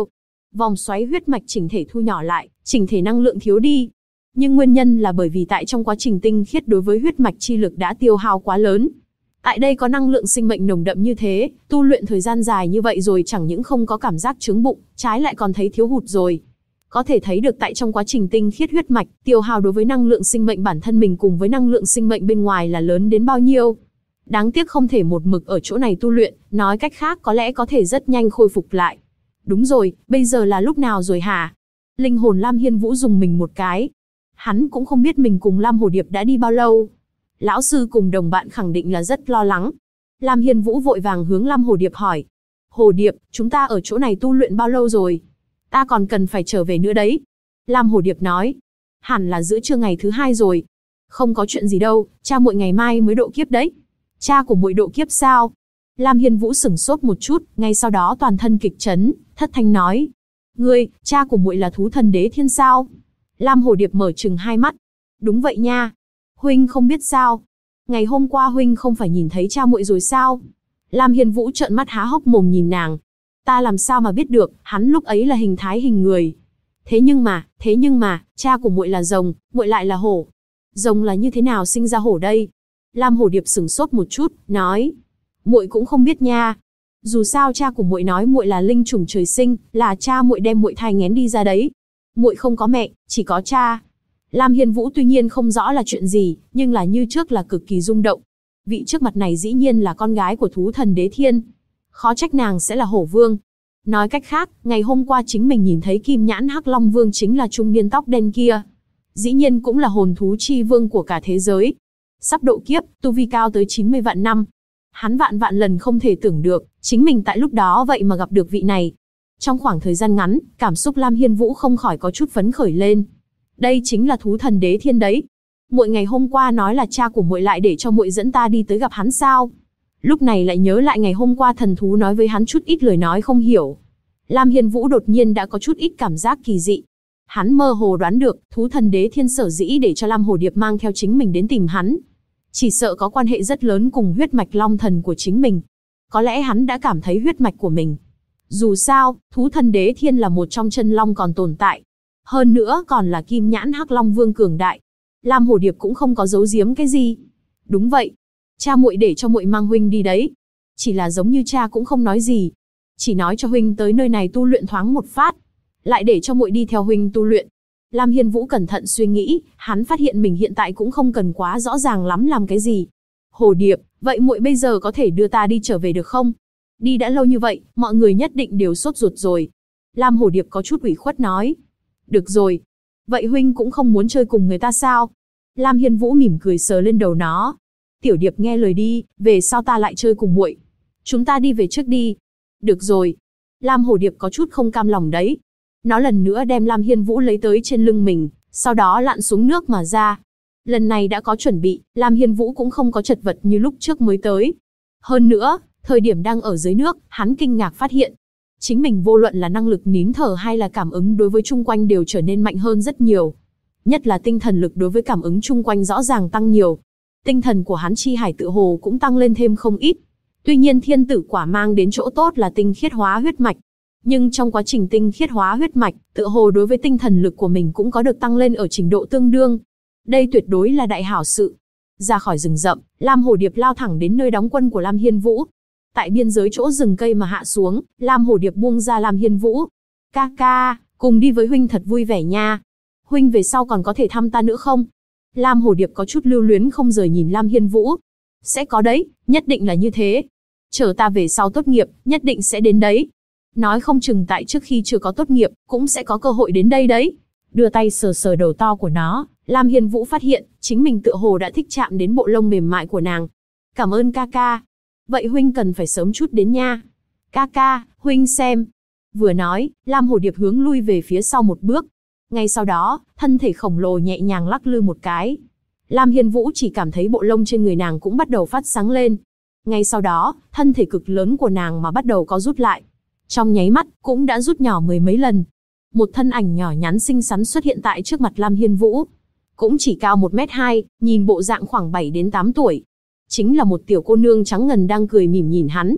Vòng xoáy huyết mạch chỉnh thể thu nhỏ lại, chỉnh thể năng lượng thiếu đi. Nhưng nguyên nhân là bởi vì tại trong quá trình tinh khiết đối với huyết mạch chi lực đã tiêu hao quá lớn. Tại đây có năng lượng sinh mệnh nồng đậm như thế, tu luyện thời gian dài như vậy rồi chẳng những không có cảm giác chướng bụng, trái lại còn thấy thiếu hụt rồi. Có thể thấy được tại trong quá trình tinh khiết huyết mạch, tiêu hao đối với năng lượng sinh mệnh bản thân mình cùng với năng lượng sinh mệnh bên ngoài là lớn đến bao nhiêu. Đáng tiếc không thể một mực ở chỗ này tu luyện, nói cách khác có lẽ có thể rất nhanh khôi phục lại. Đúng rồi, bây giờ là lúc nào rồi hả? Linh hồn Lam Hiên Vũ dùng mình một cái. Hắn cũng không biết mình cùng Lam Hồ Điệp đã đi bao lâu. Lão sư cùng đồng bạn khẳng định là rất lo lắng. Lam Hiên Vũ vội vàng hướng Lam Hồ Điệp hỏi. Hồ Điệp, chúng ta ở chỗ này tu luyện bao lâu rồi? Ta còn cần phải trở về nữa đấy. Lam Hồ Điệp nói. Hẳn là giữa trưa ngày thứ 2 rồi. Không có chuyện gì đâu, cha muội ngày mai mới độ kiếp đấy. Cha của muội độ kiếp sao? Lam Hiên Vũ sửng sốt một chút, ngay sau đó toàn thân kịch chấn, thất thanh nói. Ngươi, cha của muội là thú thần đế thiên sao? Lam Hồ Điệp mở trừng hai mắt. Đúng vậy nha. Huynh không biết sao? Ngày hôm qua huynh không phải nhìn thấy cha muội rồi sao? Lam Hiên Vũ trợn mắt há hốc mồm nhìn nàng. Ta làm sao mà biết được, hắn lúc ấy là hình thái hình người. Thế nhưng mà, cha của muội là rồng, muội lại là hổ. Rồng là như thế nào sinh ra hổ đây? Lam Hồ Điệp sửng sốt một chút, nói. Muội cũng không biết nha. Dù sao cha của muội nói muội là linh chủng trời sinh, là cha muội đem muội thai nghén đi ra đấy. Muội không có mẹ, chỉ có cha. Lam Hiên Vũ tuy nhiên không rõ là chuyện gì, nhưng là như trước là cực kỳ rung động. Vị trước mặt này dĩ nhiên là con gái của thú thần đế thiên. Khó trách nàng sẽ là hổ vương. Nói cách khác, ngày hôm qua chính mình nhìn thấy kim nhãn hắc long vương chính là trung niên tóc đen kia. Dĩ nhiên cũng là hồn thú chi vương của cả thế giới. Sắp độ kiếp, tu vi cao tới 90 vạn năm. Hắn vạn lần không thể tưởng được, chính mình tại lúc đó vậy mà gặp được vị này. Trong khoảng thời gian ngắn, cảm xúc Lam Hiên Vũ không khỏi có chút phấn khởi lên. Đây chính là thú thần đế thiên đấy. Muội ngày hôm qua nói là cha của muội lại để cho muội dẫn ta đi tới gặp hắn sao? Lúc này lại nhớ lại ngày hôm qua thần thú nói với hắn chút ít lời nói không hiểu. Lam Hiên Vũ đột nhiên đã có chút ít cảm giác kỳ dị. Hắn mơ hồ đoán được, thú thần đế thiên sở dĩ để cho Lam Hồ Điệp mang theo chính mình đến tìm hắn. Chỉ sợ có quan hệ rất lớn cùng huyết mạch long thần của chính mình. Có lẽ hắn đã cảm thấy huyết mạch của mình. Dù sao, thú thần đế thiên là một trong chân long còn tồn tại. Hơn nữa còn là kim nhãn hắc long vương cường đại. Lam Hồ Điệp cũng không có giấu giếm cái gì. Đúng vậy. Cha muội để cho muội mang huynh đi đấy. Chỉ là giống như cha cũng không nói gì. Chỉ nói cho huynh tới nơi này tu luyện thoáng một phát. Lại để cho muội đi theo huynh tu luyện. Lam Hiên Vũ cẩn thận suy nghĩ, hắn phát hiện mình hiện tại cũng không cần quá rõ ràng lắm làm cái gì. Hồ Điệp, vậy muội bây giờ có thể đưa ta đi trở về được không? Đi đã lâu như vậy, mọi người nhất định đều sốt ruột rồi. Lam Hồ Điệp có chút ủy khuất nói. Được rồi. Vậy huynh cũng không muốn chơi cùng người ta sao? Lam Hiên Vũ mỉm cười sờ lên đầu nó. Tiểu Điệp nghe lời đi, về sau ta lại chơi cùng muội. Chúng ta đi về trước đi. Được rồi. Lam Hồ Điệp có chút không cam lòng đấy. Nó lần nữa đem Lam Hiên Vũ lấy tới trên lưng mình, sau đó lặn xuống nước mà ra. Lần này đã có chuẩn bị, Lam Hiên Vũ cũng không có chật vật như lúc trước mới tới. Hơn nữa, thời điểm đang ở dưới nước, hắn kinh ngạc phát hiện. Chính mình vô luận là năng lực nín thở hay là cảm ứng đối với chung quanh đều trở nên mạnh hơn rất nhiều. Nhất là tinh thần lực đối với cảm ứng chung quanh rõ ràng tăng nhiều. Tinh thần của hắn chi hải tự hồ cũng tăng lên thêm không ít. Tuy nhiên thiên tử quả mang đến chỗ tốt là tinh khiết hóa huyết mạch. Nhưng trong quá trình tinh khiết hóa huyết mạch, tự hồ đối với tinh thần lực của mình cũng có được tăng lên ở trình độ tương đương. Đây tuyệt đối là đại hảo sự. Ra khỏi rừng rậm, Lam Hồ Điệp lao thẳng đến nơi đóng quân của Lam Hiên Vũ. Tại biên giới chỗ rừng cây mà hạ xuống, Lam Hồ Điệp buông ra Lam Hiên Vũ. Ca ca, cùng đi với huynh thật vui vẻ nha. Huynh về sau còn có thể thăm ta nữa không? Lam Hồ Điệp có chút lưu luyến không rời nhìn Lam Hiên Vũ. Sẽ có đấy, nhất định là như thế. Chờ ta về sau tốt nghiệp, nhất định sẽ đến đấy. Nói không chừng tại trước khi chưa có tốt nghiệp, cũng sẽ có cơ hội đến đây đấy. Đưa tay sờ sờ đầu to của nó, Lam Hiên Vũ phát hiện, chính mình tựa hồ đã thích chạm đến bộ lông mềm mại của nàng. Cảm ơn ca ca. Vậy huynh cần phải sớm chút đến nha. Ca ca, huynh xem. Vừa nói, Lam Hồ Điệp hướng lui về phía sau một bước. Ngay sau đó, thân thể khổng lồ nhẹ nhàng lắc lư một cái. Lam Hiên Vũ chỉ cảm thấy bộ lông trên người nàng cũng bắt đầu phát sáng lên. Ngay sau đó, thân thể cực lớn của nàng mà bắt đầu có rút lại. Trong nháy mắt, cũng đã rút nhỏ mười mấy lần. Một thân ảnh nhỏ nhắn xinh xắn xuất hiện tại trước mặt Lam Hiên Vũ. Cũng chỉ cao 1m2, nhìn bộ dạng khoảng 7 đến 8 tuổi. Chính là một tiểu cô nương trắng ngần đang cười mỉm nhìn hắn.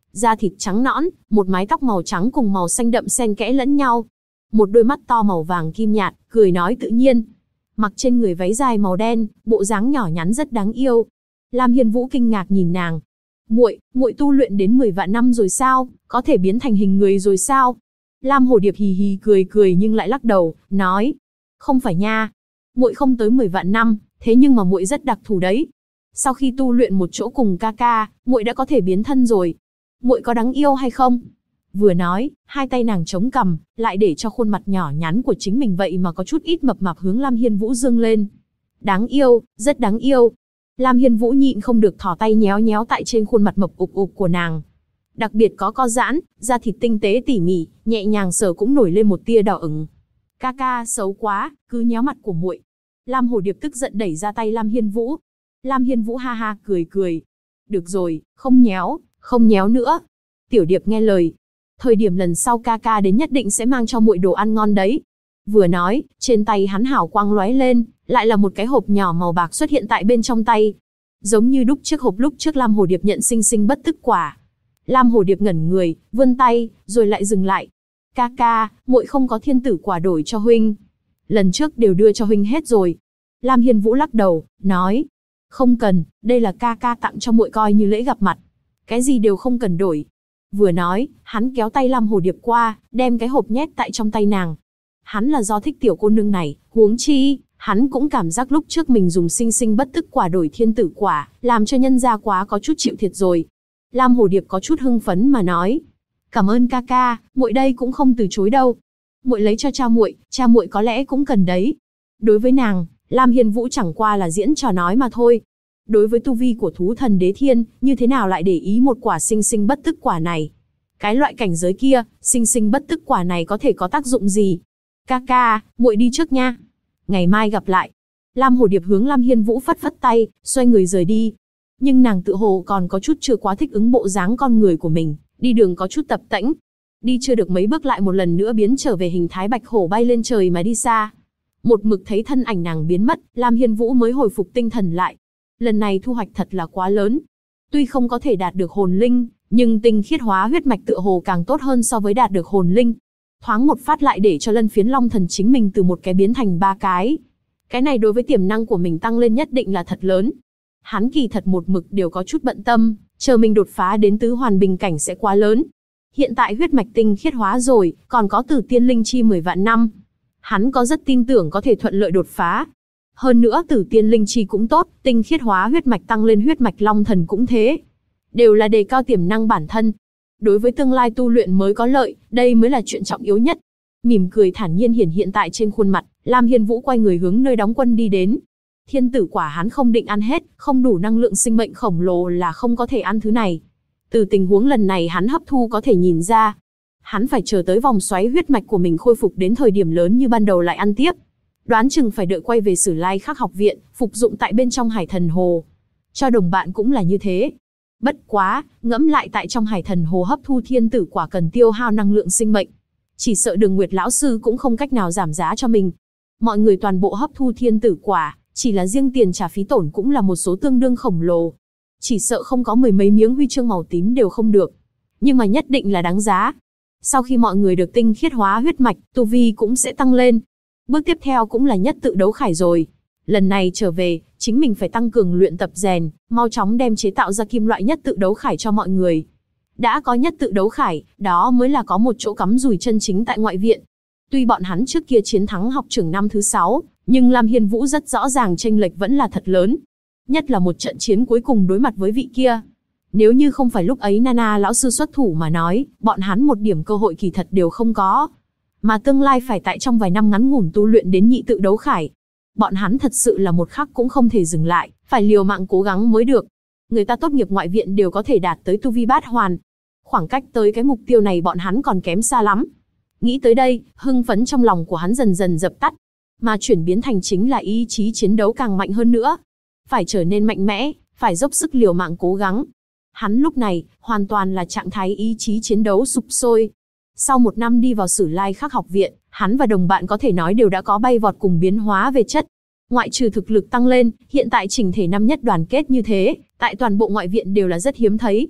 da thịt trắng nõn, một mái tóc màu trắng cùng màu xanh đậm xen kẽ lẫn nhau. Một đôi mắt to màu vàng kim nhạt, cười nói tự nhiên. Mặc trên người váy dài màu đen, bộ dáng nhỏ nhắn rất đáng yêu. Lam Hiên Vũ kinh ngạc nhìn nàng. Muội tu luyện đến 10 vạn năm rồi sao, có thể biến thành hình người rồi sao? Lam Hồ Điệp hì hì cười nhưng lại lắc đầu, nói. Không phải nha. Muội không tới 10 vạn năm, thế nhưng mà muội rất đặc thù đấy. Sau khi tu luyện một chỗ cùng ca ca, muội đã có thể biến thân rồi. Muội có đáng yêu hay không? Vừa nói, hai tay nàng chống cằm, lại để cho khuôn mặt nhỏ nhắn của chính mình vậy mà có chút ít mập mạp hướng Lam Hiên Vũ dương lên. Đáng yêu, rất đáng yêu. Lam Hiên Vũ nhịn không được thò tay nhéo nhéo tại trên khuôn mặt mập ục ục của nàng. Đặc biệt có co giãn, da thịt tinh tế tỉ mỉ, nhẹ nhàng sờ cũng nổi lên một tia đỏ ửng. Ca ca xấu quá, cứ nhéo mặt của muội. Lam Hồ Điệp tức giận đẩy ra tay Lam Hiên Vũ. Lam Hiên Vũ ha ha cười. Được rồi, không nhéo nữa. Tiểu Điệp nghe lời. Thời điểm lần sau ca ca đến nhất định sẽ mang cho muội đồ ăn ngon đấy. Vừa nói, trên tay hắn hào quang lóe lên, lại là một cái hộp nhỏ màu bạc xuất hiện tại bên trong tay. Giống như lúc trước Lam Hồ Điệp nhận sinh sinh bất tức quả. Lam Hồ Điệp ngẩn người, vươn tay, rồi lại dừng lại. Ca ca, muội không có thiên tử quả đổi cho huynh. Lần trước đều đưa cho huynh hết rồi. Lam Hiên Vũ lắc đầu, nói. Không cần, đây là ca ca tặng cho muội coi như lễ gặp mặt. Cái gì đều không cần đổi. Vừa nói, hắn kéo tay Lam Hồ Điệp qua, đem cái hộp nhét tại trong tay nàng. Hắn là do thích tiểu cô nương này, huống chi, hắn cũng cảm giác lúc trước mình dùng sinh sinh bất tức quả đổi thiên tử quả, làm cho nhân gia quá có chút chịu thiệt rồi. Lam Hồ Điệp có chút hưng phấn mà nói. Cảm ơn ca ca, muội đây cũng không từ chối đâu. Muội lấy cho cha muội có lẽ cũng cần đấy. Đối với nàng, Lam Hiên Vũ chẳng qua là diễn trò nói mà thôi. Đối với tu vi của thú thần đế thiên, như thế nào lại để ý một quả sinh sinh bất tức quả này? Cái loại cảnh giới kia, sinh sinh bất tức quả này có thể có tác dụng gì? Ca ca, muội đi trước nha. Ngày mai gặp lại. Lam Hồ Điệp hướng Lam Hiên Vũ phất phất tay, xoay người rời đi. Nhưng nàng tự hồ còn có chút chưa quá thích ứng bộ dáng con người của mình, đi đường có chút tập tễnh. Đi chưa được mấy bước lại một lần nữa biến trở về hình thái bạch hổ bay lên trời mà đi xa. Một mực thấy thân ảnh nàng biến mất, Lam Hiên Vũ mới hồi phục tinh thần lại. Lần này thu hoạch thật là quá lớn. Tuy không có thể đạt được hồn linh, nhưng tinh khiết hóa huyết mạch tựa hồ càng tốt hơn so với đạt được hồn linh. Thoáng một phát lại để cho Lân Phiến Long Thần chính mình từ một cái biến thành 3 cái. Cái này đối với tiềm năng của mình tăng lên nhất định là thật lớn. Hắn kỳ thật một mực đều có chút bận tâm, chờ mình đột phá đến tứ hoàn bình cảnh sẽ quá lớn. Hiện tại huyết mạch tinh khiết hóa rồi, còn có Tử Tiên Linh Chi 10 vạn năm. Hắn có rất tin tưởng có thể thuận lợi đột phá. Hơn nữa Tử Tiên Linh Chi cũng tốt, tinh khiết hóa huyết mạch tăng lên huyết mạch Long Thần cũng thế. Đều là đề cao tiềm năng bản thân. Đối với tương lai tu luyện mới có lợi, đây mới là chuyện trọng yếu nhất. Mỉm cười thản nhiên hiển hiện tại trên khuôn mặt, Lam Hiên Vũ quay người hướng nơi đóng quân đi đến. Thiên tử quả hắn không định ăn hết, không đủ năng lượng sinh mệnh khổng lồ là không có thể ăn thứ này. Từ tình huống lần này hắn hấp thu có thể nhìn ra. Hắn phải chờ tới vòng xoáy huyết mạch của mình khôi phục đến thời điểm lớn như ban đầu lại ăn tiếp. Đoán chừng phải đợi quay về Sử Lai Khắc học viện, phục dụng tại bên trong Hải Thần Hồ. Cho đồng bạn cũng là như thế. Bất quá, ngẫm lại tại trong Hải Thần Hồ hấp thu thiên tử quả cần tiêu hao năng lượng sinh mệnh. Chỉ sợ Đường Nguyệt lão sư cũng không cách nào giảm giá cho mình. Mọi người toàn bộ hấp thu thiên tử quả, chỉ là riêng tiền trả phí tổn cũng là một số tương đương khổng lồ. Chỉ sợ không có 10 mấy miếng huy chương màu tím đều không được. Nhưng mà nhất định là đáng giá. Sau khi mọi người được tinh khiết hóa huyết mạch, tu vi cũng sẽ tăng lên. Bước tiếp theo cũng là nhất tự đấu khải rồi. Lần này trở về, chính mình phải tăng cường luyện tập rèn, mau chóng đem chế tạo ra kim loại nhất tự đấu khải cho mọi người. Đã có nhất tự đấu khải, đó mới là có một chỗ cắm rùi chân chính tại ngoại viện. Tuy bọn hắn trước kia chiến thắng học trưởng năm thứ 6, nhưng Lam Hiên Vũ rất rõ ràng chênh lệch vẫn là thật lớn. Nhất là một trận chiến cuối cùng đối mặt với vị kia. Nếu như không phải lúc ấy Nana lão sư xuất thủ mà nói, bọn hắn một điểm cơ hội kỳ thật đều không có. Mà tương lai phải tại trong vài năm ngắn ngủn tu luyện đến nhị tự đấu khải. Bọn hắn thật sự là một khắc cũng không thể dừng lại, phải liều mạng cố gắng mới được. Người ta tốt nghiệp ngoại viện đều có thể đạt tới tu vi bát hoàn. Khoảng cách tới cái mục tiêu này bọn hắn còn kém xa lắm. Nghĩ tới đây, hưng phấn trong lòng của hắn dần dần dập tắt. Mà chuyển biến thành chính là ý chí chiến đấu càng mạnh hơn nữa. Phải trở nên mạnh mẽ, phải dốc sức liều mạng cố gắng. Hắn lúc này, hoàn toàn là trạng thái ý chí chiến đấu sục sôi. Sau 1 năm đi vào Sử Lai Khắc học viện, hắn và đồng bạn có thể nói đều đã có bay vọt cùng biến hóa về chất. Ngoại trừ thực lực tăng lên, hiện tại chỉnh thể năm nhất đoàn kết như thế, tại toàn bộ ngoại viện đều là rất hiếm thấy.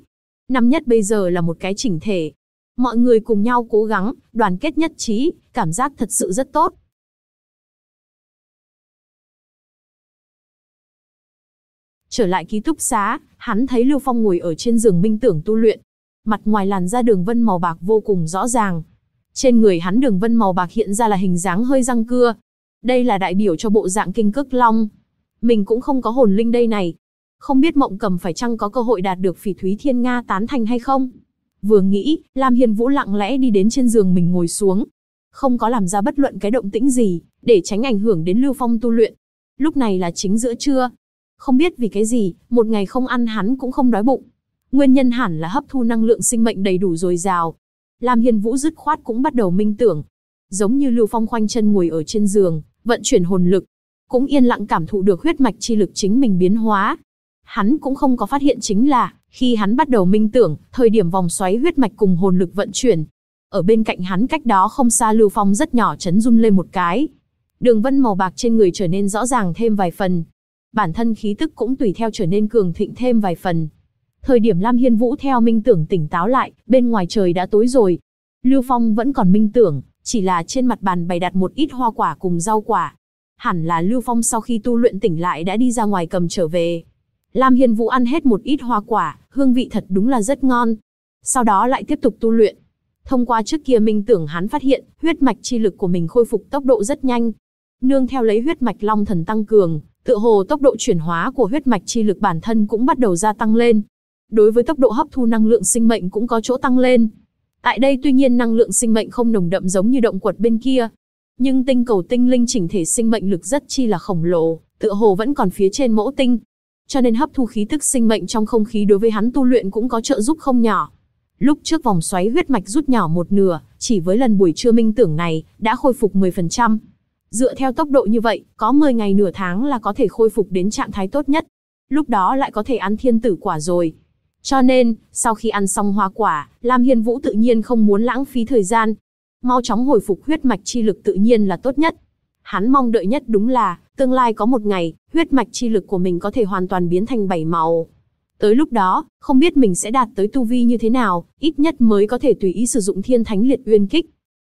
Năm nhất bây giờ là một cái chỉnh thể. Mọi người cùng nhau cố gắng, đoàn kết nhất trí, cảm giác thật sự rất tốt. Trở lại ký túc xá, hắn thấy Lưu Phong ngồi ở trên giường minh tưởng tu luyện. Mặt ngoài làn da đường vân màu bạc vô cùng rõ ràng. Trên người hắn đường vân màu bạc hiện ra là hình dáng hơi răng cưa. Đây là đại biểu cho bộ dạng kinh cức long. Mình cũng không có hồn linh đây này. Không biết Mộng Cầm phải chăng có cơ hội đạt được Phỉ Thúy Thiên Nga tán thành hay không? Vừa nghĩ, Lam Hiên Vũ lặng lẽ đi đến trên giường mình ngồi xuống. Không có làm ra bất luận cái động tĩnh gì, để tránh ảnh hưởng đến Lưu Phong tu luyện. Lúc này là chính giữa trưa. Không biết vì cái gì, một ngày không ăn hắn cũng không đói bụng. Nguyên nhân hẳn là hấp thu năng lượng sinh mệnh đầy đủ dồi dào. Lam Hiên Vũ dứt khoát cũng bắt đầu minh tưởng. Giống như Lưu Phong khoanh chân ngồi ở trên giường, vận chuyển hồn lực. Cũng yên lặng cảm thụ được huyết mạch chi lực chính mình biến hóa. Hắn cũng không có phát hiện chính là, khi hắn bắt đầu minh tưởng, thời điểm vòng xoáy huyết mạch cùng hồn lực vận chuyển. Ở bên cạnh hắn cách đó không xa Lưu Phong rất nhỏ chấn run lên một cái. Đường vân màu bạc trên người trở nên rõ ràng thêm vài phần. Bản thân khí tức cũng tùy theo trở nên cường thịnh thêm vài phần. Thời điểm Lam Hiên Vũ theo minh tưởng tỉnh táo lại, bên ngoài trời đã tối rồi. Lưu Phong vẫn còn minh tưởng, chỉ là trên mặt bàn bày đặt một ít hoa quả cùng rau quả. Hẳn là Lưu Phong sau khi tu luyện tỉnh lại đã đi ra ngoài cầm trở về. Lam Hiên Vũ ăn hết một ít hoa quả, hương vị thật đúng là rất ngon. Sau đó lại tiếp tục tu luyện. Thông qua trước kia minh tưởng hắn phát hiện, huyết mạch chi lực của mình khôi phục tốc độ rất nhanh. Nương theo lấy huyết mạch long thần tăng cường, tựa hồ tốc độ chuyển hóa của huyết mạch chi lực bản thân cũng bắt đầu gia tăng lên. Đối với tốc độ hấp thu năng lượng sinh mệnh cũng có chỗ tăng lên. Tại đây tuy nhiên năng lượng sinh mệnh không nồng đậm giống như động quật bên kia. Nhưng tinh cầu tinh linh chỉnh thể sinh mệnh lực rất chi là khổng lồ, tựa hồ vẫn còn phía trên mẫu tinh. Cho nên hấp thu khí tức sinh mệnh trong không khí đối với hắn tu luyện cũng có trợ giúp không nhỏ. Lúc trước vòng xoáy huyết mạch rút nhỏ một nửa, chỉ với lần buổi trưa minh tưởng này, đã khôi phục 10%. Dựa theo tốc độ như vậy, có 10 ngày nửa tháng là có thể khôi phục đến trạng thái tốt nhất. Lúc đó lại có thể ăn thiên tử quả rồi. Cho nên, sau khi ăn xong hoa quả, Lam Hiên Vũ tự nhiên không muốn lãng phí thời gian. Mau chóng hồi phục huyết mạch chi lực tự nhiên là tốt nhất. Hắn mong đợi nhất đúng là, tương lai có một ngày, huyết mạch chi lực của mình có thể hoàn toàn biến thành 7 màu. Tới lúc đó, không biết mình sẽ đạt tới tu vi như thế nào, ít nhất mới có thể tùy ý sử dụng Thiên Thánh Liệt Uyên Kích.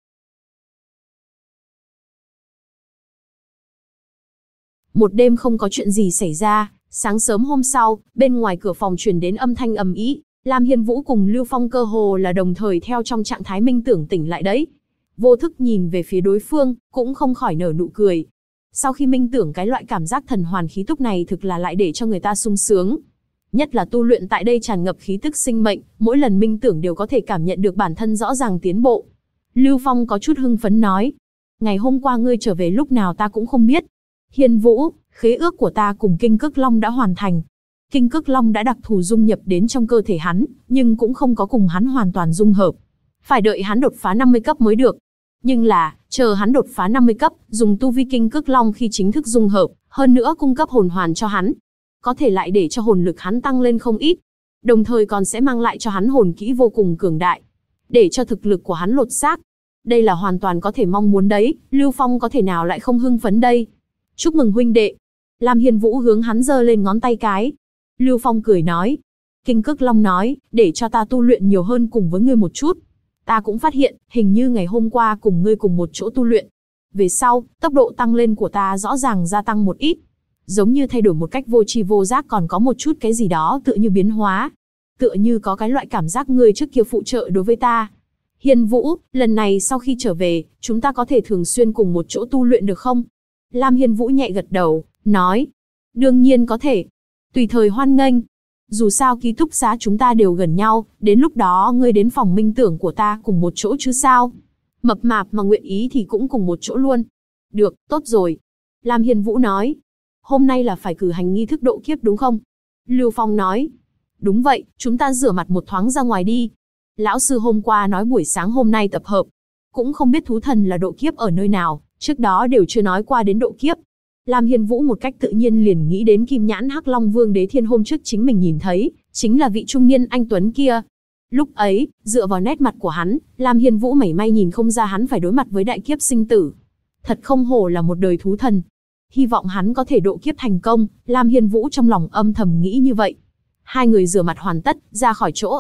Một đêm không có chuyện gì xảy ra, sáng sớm hôm sau, bên ngoài cửa phòng truyền đến âm thanh ầm ĩ. Lam Hiên Vũ cùng Lưu Phong cơ hồ là đồng thời theo trong trạng thái minh tưởng tỉnh lại đấy. Vô thức nhìn về phía đối phương, cũng không khỏi nở nụ cười. Sau khi minh tưởng cái loại cảm giác thần hoàn khí túc này thực là lại để cho người ta sung sướng. Nhất là tu luyện tại đây tràn ngập khí tức sinh mệnh, mỗi lần minh tưởng đều có thể cảm nhận được bản thân rõ ràng tiến bộ. Lưu Phong có chút hưng phấn nói. Ngày hôm qua ngươi trở về lúc nào ta cũng không biết. Hiên Vũ, khế ước của ta cùng Kinh Cức Long đã hoàn thành. Kinh Cức Long đã đặc thù dung nhập đến trong cơ thể hắn, nhưng cũng không có cùng hắn hoàn toàn dung hợp. Phải đợi hắn đột phá 50 cấp mới được. Nhưng là, chờ hắn đột phá 50 cấp, dùng tu vi Kinh Cức Long khi chính thức dung hợp, hơn nữa cung cấp hồn hoàn cho hắn. Có thể lại để cho hồn lực hắn tăng lên không ít. Đồng thời còn sẽ mang lại cho hắn hồn kỹ vô cùng cường đại. Để cho thực lực của hắn lột xác. Đây là hoàn toàn có thể mong muốn đấy, Lưu Phong có thể nào lại không hưng phấn đây. Chúc mừng huynh đệ. Lam Hiên Vũ hướng hắn giơ lên ngón tay cái. Lưu Phong cười nói. Kinh Cức Long nói, để cho ta tu luyện nhiều hơn cùng với ngươi một chút. Ta cũng phát hiện, hình như ngày hôm qua cùng ngươi cùng một chỗ tu luyện. Về sau, tốc độ tăng lên của ta rõ ràng gia tăng một ít. Giống như thay đổi một cách vô tri vô giác còn có một chút cái gì đó tựa như biến hóa. Tựa như có cái loại cảm giác ngươi trước kia phụ trợ đối với ta. Hiên Vũ, lần này sau khi trở về, chúng ta có thể thường xuyên cùng một chỗ tu luyện được không? Lam Hiên Vũ nhẹ gật đầu, nói. Đương nhiên có thể. Tùy thời hoan nghênh. Dù sao ký túc xá chúng ta đều gần nhau, đến lúc đó ngươi đến phòng minh tưởng của ta cùng một chỗ chứ sao? Mập mạp mà nguyện ý thì cũng cùng một chỗ luôn. Được, tốt rồi. Lam Hiên Vũ nói. Hôm nay là phải cử hành nghi thức độ kiếp đúng không? Lưu Phong nói. Đúng vậy, chúng ta rửa mặt một thoáng ra ngoài đi. Lão sư hôm qua nói buổi sáng hôm nay tập hợp. Cũng không biết thú thần là độ kiếp ở nơi nào, trước đó đều chưa nói qua đến độ kiếp. Lam Hiên Vũ một cách tự nhiên liền nghĩ đến Kim Nhãn Hắc Long Vương Đế Thiên hôm trước chính mình nhìn thấy, chính là vị trung niên anh tuấn kia. Lúc ấy, dựa vào nét mặt của hắn, Lam Hiên Vũ mảy may nhìn không ra hắn phải đối mặt với đại kiếp sinh tử. Thật không hổ là một đời thú thần. Hy vọng hắn có thể độ kiếp thành công, Lam Hiên Vũ trong lòng âm thầm nghĩ như vậy. Hai người rửa mặt hoàn tất, ra khỏi chỗ ở,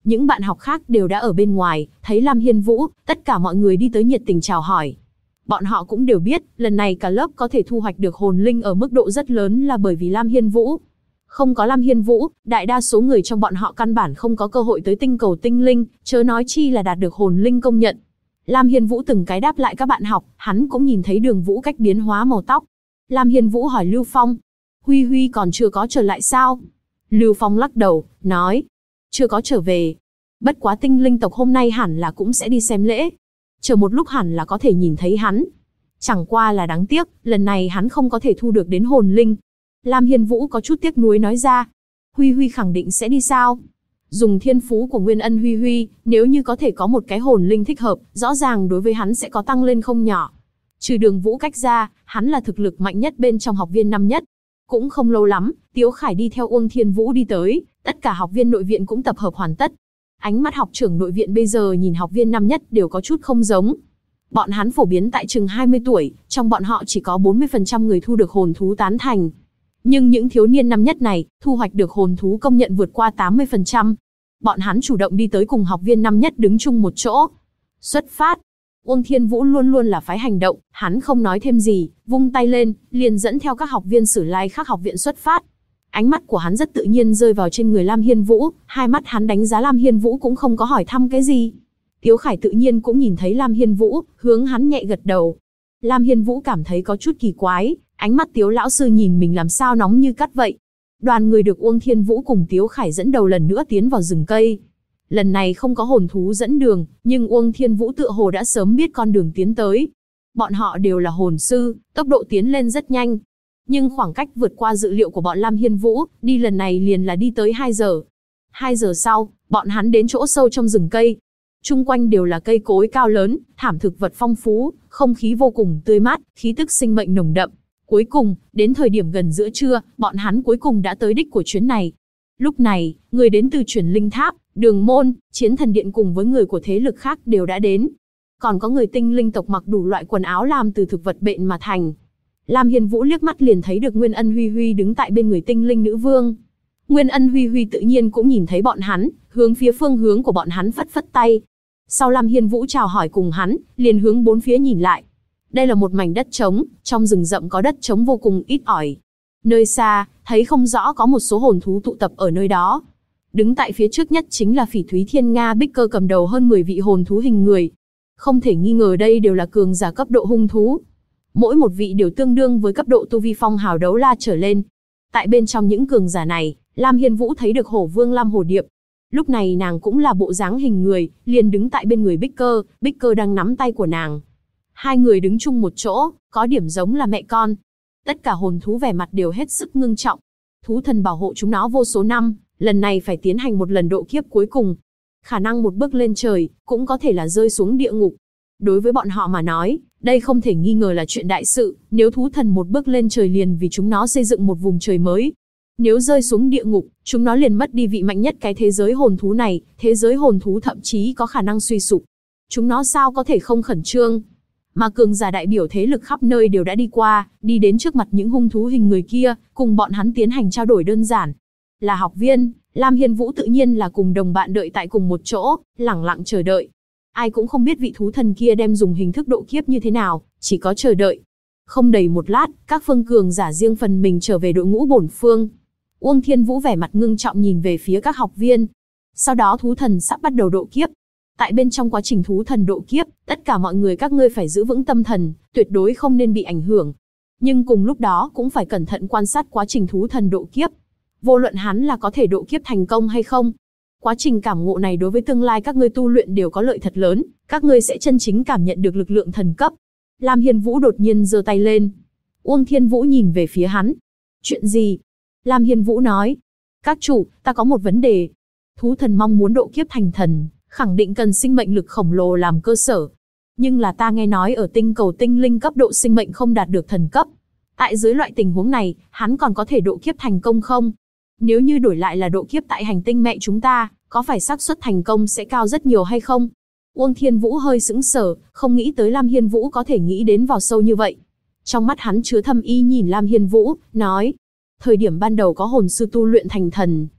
Những bạn học khác đều đã ở bên ngoài, thấy Lam Hiên Vũ, tất cả mọi người đi tới nhiệt tình chào hỏi. Bọn họ cũng đều biết, lần này cả lớp có thể thu hoạch được hồn linh ở mức độ rất lớn là bởi vì Lam Hiên Vũ. Không có Lam Hiên Vũ, đại đa số người trong bọn họ căn bản không có cơ hội tới tinh cầu tinh linh, chớ nói chi là đạt được hồn linh công nhận. Lam Hiên Vũ từng cái đáp lại các bạn học, hắn cũng nhìn thấy Đường Vũ cách biến hóa màu tóc. Lam Hiên Vũ hỏi Lưu Phong, Huy Huy còn chưa có trở lại sao? Lưu Phong lắc đầu, nói, chưa có trở về. Bất quá tinh linh tộc hôm nay hẳn là cũng sẽ đi xem lễ. Chờ một lúc hẳn là có thể nhìn thấy hắn. Chẳng qua là đáng tiếc, lần này hắn không có thể thu được đến hồn linh. Lam Hiên Vũ có chút tiếc nuối nói ra. Huy Huy khẳng định sẽ đi sao? Dùng thiên phú của Nguyên Ân Huy Huy, nếu như có thể có một cái hồn linh thích hợp, rõ ràng đối với hắn sẽ có tăng lên không nhỏ. Trừ Đường Vũ cách ra, hắn là thực lực mạnh nhất bên trong học viên năm nhất. Cũng không lâu lắm, Tiếu Khải đi theo Uông Thiên Vũ đi tới, tất cả học viên nội viện cũng tập hợp hoàn tất. Ánh mắt học trưởng nội viện bây giờ nhìn học viên năm nhất đều có chút không giống. Bọn hắn phổ biến tại chừng 20 tuổi, trong bọn họ chỉ có 40% người thu được hồn thú tán thành. Nhưng những thiếu niên năm nhất này, thu hoạch được hồn thú công nhận vượt qua 80%. Bọn hắn chủ động đi tới cùng học viên năm nhất đứng chung một chỗ. Xuất phát. Uông Thiên Vũ luôn luôn là phái hành động, hắn không nói thêm gì, vung tay lên, liền dẫn theo các học viên Sử Lai Khắc học viện xuất phát. Ánh mắt của hắn rất tự nhiên rơi vào trên người Lam Hiên Vũ, hai mắt hắn đánh giá Lam Hiên Vũ cũng không có hỏi thăm cái gì. Tiếu Khải tự nhiên cũng nhìn thấy Lam Hiên Vũ, hướng hắn nhẹ gật đầu. Lam Hiên Vũ cảm thấy có chút kỳ quái, ánh mắt Tiếu lão sư nhìn mình làm sao nóng như cắt vậy. Đoàn người được Uông Thiên Vũ cùng Tiếu Khải dẫn đầu lần nữa tiến vào rừng cây. Lần này không có hồn thú dẫn đường, nhưng Uông Thiên Vũ tựa hồ đã sớm biết con đường tiến tới. Bọn họ đều là hồn sư, tốc độ tiến lên rất nhanh. Nhưng khoảng cách vượt qua dự liệu của bọn Lam Hiên Vũ, đi lần này liền là đi tới 2 giờ. 2 giờ sau, bọn hắn đến chỗ sâu trong rừng cây. Chung quanh đều là cây cối cao lớn, thảm thực vật phong phú, không khí vô cùng tươi mát, khí tức sinh mệnh nồng đậm. Cuối cùng, đến thời điểm gần giữa trưa, bọn hắn cuối cùng đã tới đích của chuyến này. Lúc này, người đến từ Chuyển Linh Tháp, Đường Môn, Chiến Thần Điện cùng với người của thế lực khác đều đã đến. Còn có người tinh linh tộc mặc đủ loại quần áo làm từ thực vật bện mà thành. Lam Hiên Vũ liếc mắt liền thấy được Nguyên Ân Huy Huy đứng tại bên người tinh linh nữ vương. Nguyên Ân Huy Huy tự nhiên cũng nhìn thấy bọn hắn, hướng phía phương hướng của bọn hắn phất phất tay. Sau Lam Hiên Vũ chào hỏi cùng hắn, liền hướng bốn phía nhìn lại. Đây là một mảnh đất trống, trong rừng rậm có đất trống vô cùng ít ỏi. Nơi xa, thấy không rõ có một số hồn thú tụ tập ở nơi đó. Đứng tại phía trước nhất chính là Phỉ Thúy Thiên Nga Bích Cơ cầm đầu hơn 10 vị hồn thú hình người. Không thể nghi ngờ đây đều là cường giả cấp độ hung thú. Mỗi một vị đều tương đương với cấp độ tu vi phong hào đấu la trở lên. Tại bên trong những cường giả này, Lam Hiên Vũ thấy được Hổ Vương Lam Hổ Điệp. Lúc này nàng cũng là bộ dáng hình người, liền đứng tại bên người Bích Cơ đang nắm tay của nàng. Hai người đứng chung một chỗ, có điểm giống là mẹ con. Tất cả hồn thú vẻ mặt đều hết sức ngưng trọng. Thú thần bảo hộ chúng nó vô số năm, lần này phải tiến hành một lần độ kiếp cuối cùng. Khả năng một bước lên trời, cũng có thể là rơi xuống địa ngục. Đối với bọn họ mà nói, đây không thể nghi ngờ là chuyện đại sự, nếu thú thần một bước lên trời liền vì chúng nó xây dựng một vùng trời mới. Nếu rơi xuống địa ngục, chúng nó liền mất đi vị mạnh nhất cái thế giới hồn thú này, thế giới hồn thú thậm chí có khả năng suy sụp. Chúng nó sao có thể không khẩn trương? Mà cường giả đại biểu thế lực khắp nơi đều đã đi qua, đi đến trước mặt những hung thú hình người kia, cùng bọn hắn tiến hành trao đổi đơn giản. Là học viên, Lam Hiên Vũ tự nhiên là cùng đồng bạn đợi tại cùng một chỗ, lẳng lặng chờ đợi. Ai cũng không biết vị thú thần kia đem dùng hình thức độ kiếp như thế nào, chỉ có chờ đợi. Không đầy một lát, các phương cường giả riêng phần mình trở về đội ngũ bổn phương. Uông Thiên Vũ vẻ mặt ngưng trọng nhìn về phía các học viên. Sau đó thú thần sắp bắt đầu độ kiếp. Tại bên trong quá trình thú thần độ kiếp, tất cả mọi người các ngươi phải giữ vững tâm thần, tuyệt đối không nên bị ảnh hưởng. Nhưng cùng lúc đó cũng phải cẩn thận quan sát quá trình thú thần độ kiếp. Vô luận hắn là có thể độ kiếp thành công hay không. Quá trình cảm ngộ này đối với tương lai các ngươi tu luyện đều có lợi thật lớn, các ngươi sẽ chân chính cảm nhận được lực lượng thần cấp. Lam Hiên Vũ đột nhiên giơ tay lên. Uông Thiên Vũ nhìn về phía hắn. Chuyện gì? Lam Hiên Vũ nói. Các chủ, ta có một vấn đề. Thú thần mong muốn độ kiếp thành thần, khẳng định cần sinh mệnh lực khổng lồ làm cơ sở. Nhưng là ta nghe nói ở tinh cầu tinh linh cấp độ sinh mệnh không đạt được thần cấp. Tại dưới loại tình huống này, hắn còn có thể độ kiếp thành công không? Nếu như đổi lại là độ kiếp tại hành tinh mẹ chúng ta, có phải xác suất thành công sẽ cao rất nhiều hay không? Uông Thiên Vũ hơi sững sờ, không nghĩ tới Lam Hiên Vũ có thể nghĩ đến vào sâu như vậy. Trong mắt hắn chứa thâm ý nhìn Lam Hiên Vũ, nói. Thời điểm ban đầu có hồn sư tu luyện thành thần,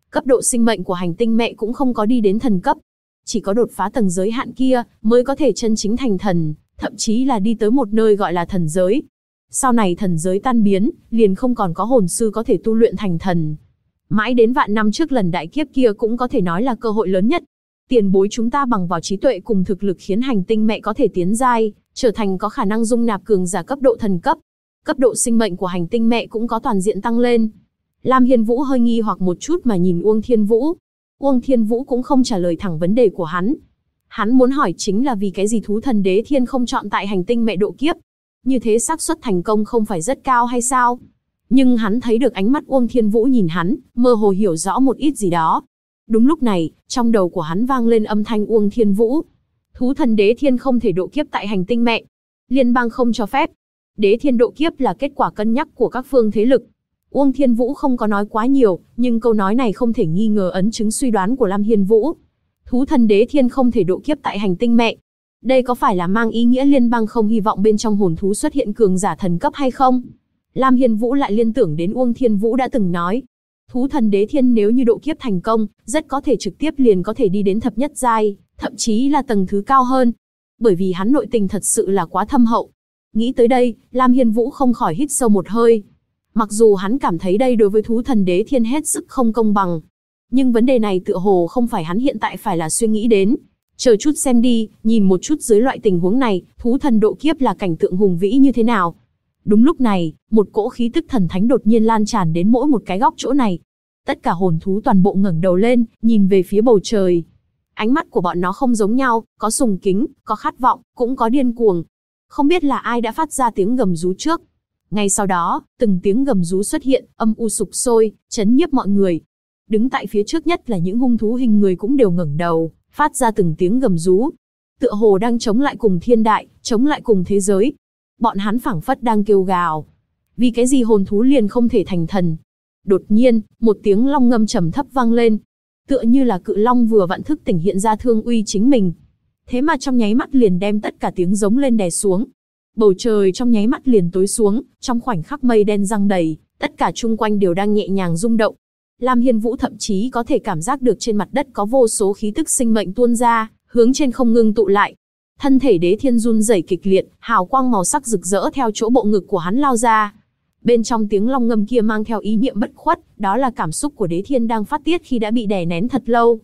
Cấp độ sinh mệnh của hành tinh mẹ cũng không có đi đến thần cấp. Chỉ có đột phá tầng giới hạn kia mới có thể chân chính thành thần, thậm chí là đi tới một nơi gọi là thần giới. Sau này thần giới tan biến, liền không còn có hồn sư có thể tu luyện thành thần. Mãi đến vạn năm trước lần đại kiếp kia cũng có thể nói là cơ hội lớn nhất. Tiền bối chúng ta bằng vào trí tuệ cùng thực lực khiến hành tinh mẹ có thể tiến giai, trở thành có khả năng dung nạp cường giả cấp độ thần cấp. Cấp độ sinh mệnh của hành tinh mẹ cũng có toàn diện tăng lên. Lam Hiên Vũ hơi nghi hoặc một chút mà nhìn Uông Thiên Vũ. Uông Thiên Vũ cũng không trả lời thẳng vấn đề của hắn. Hắn muốn hỏi chính là vì cái gì thú thần đế thiên không chọn tại hành tinh mẹ độ kiếp. Như thế xác suất thành công không phải rất cao hay sao? Nhưng hắn thấy được ánh mắt Uông Thiên Vũ nhìn hắn, mơ hồ hiểu rõ một ít gì đó. Đúng lúc này, trong đầu của hắn vang lên âm thanh Uông Thiên Vũ. Thú thần đế thiên không thể độ kiếp tại hành tinh mẹ. Liên bang không cho phép. Đế thiên độ kiếp là kết quả cân nhắc của các phương thế lực. Uông Thiên Vũ không có nói quá nhiều, nhưng câu nói này không thể nghi ngờ ấn chứng suy đoán của Lam Hiên Vũ. Thú thần đế thiên không thể độ kiếp tại hành tinh mẹ. Đây có phải là mang ý nghĩa liên bang không hy vọng bên trong hồn thú xuất hiện cường giả thần cấp hay không? Lam Hiên Vũ lại liên tưởng đến Uông Thiên Vũ đã từng nói. Thú thần đế thiên nếu như độ kiếp thành công, rất có thể trực tiếp liền có thể đi đến thập nhất giai, thậm chí là tầng thứ cao hơn. Bởi vì hắn nội tình thật sự là quá thâm hậu. Nghĩ tới đây, Lam Hiên Vũ không khỏi hít sâu một hơi. Mặc dù hắn cảm thấy đây đối với thú thần đế thiên hết sức không công bằng. Nhưng vấn đề này tựa hồ không phải hắn hiện tại phải là suy nghĩ đến. Chờ chút xem đi, nhìn một chút dưới loại tình huống này, thú thần độ kiếp là cảnh tượng hùng vĩ như thế nào. Đúng lúc này, một cỗ khí tức thần thánh đột nhiên lan tràn đến mỗi một cái góc chỗ này. Tất cả hồn thú toàn bộ ngẩng đầu lên, nhìn về phía bầu trời. Ánh mắt của bọn nó không giống nhau, có sùng kính, có khát vọng, cũng có điên cuồng. Không biết là ai đã phát ra tiếng gầm rú trước. Ngay sau đó, từng tiếng gầm rú xuất hiện, âm u sục sôi, chấn nhiếp mọi người. Đứng tại phía trước nhất là những hung thú hình người cũng đều ngẩng đầu, phát ra từng tiếng gầm rú. Tựa hồ đang chống lại cùng thiên đại, chống lại cùng thế giới. Bọn hắn phảng phất đang kêu gào. Vì cái gì hồn thú liền không thể thành thần? Đột nhiên, một tiếng long ngâm trầm thấp vang lên. Tựa như là cự long vừa vặn thức tỉnh hiện ra thương uy chính mình. Thế mà trong nháy mắt liền đem tất cả tiếng giống lên đè xuống. Bầu trời trong nháy mắt liền tối xuống, trong khoảnh khắc mây đen giăng đầy, tất cả chung quanh đều đang nhẹ nhàng rung động. Lam Hiên Vũ thậm chí có thể cảm giác được trên mặt đất có vô số khí tức sinh mệnh tuôn ra, hướng trên không ngưng tụ lại. Thân thể đế thiên run rẩy kịch liệt, hào quang màu sắc rực rỡ theo chỗ bộ ngực của hắn lao ra. Bên trong tiếng long ngâm kia mang theo ý niệm bất khuất, đó là cảm xúc của đế thiên đang phát tiết khi đã bị đè nén thật lâu.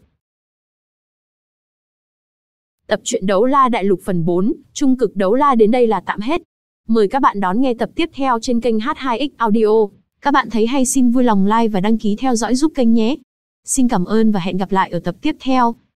Tập truyện Đấu La Đại Lục phần 4, Trung cực Đấu La đến đây là tạm hết. Mời các bạn đón nghe tập tiếp theo trên kênh H2X Audio. Các bạn thấy hay xin vui lòng like và đăng ký theo dõi giúp kênh nhé. Xin cảm ơn và hẹn gặp lại ở tập tiếp theo.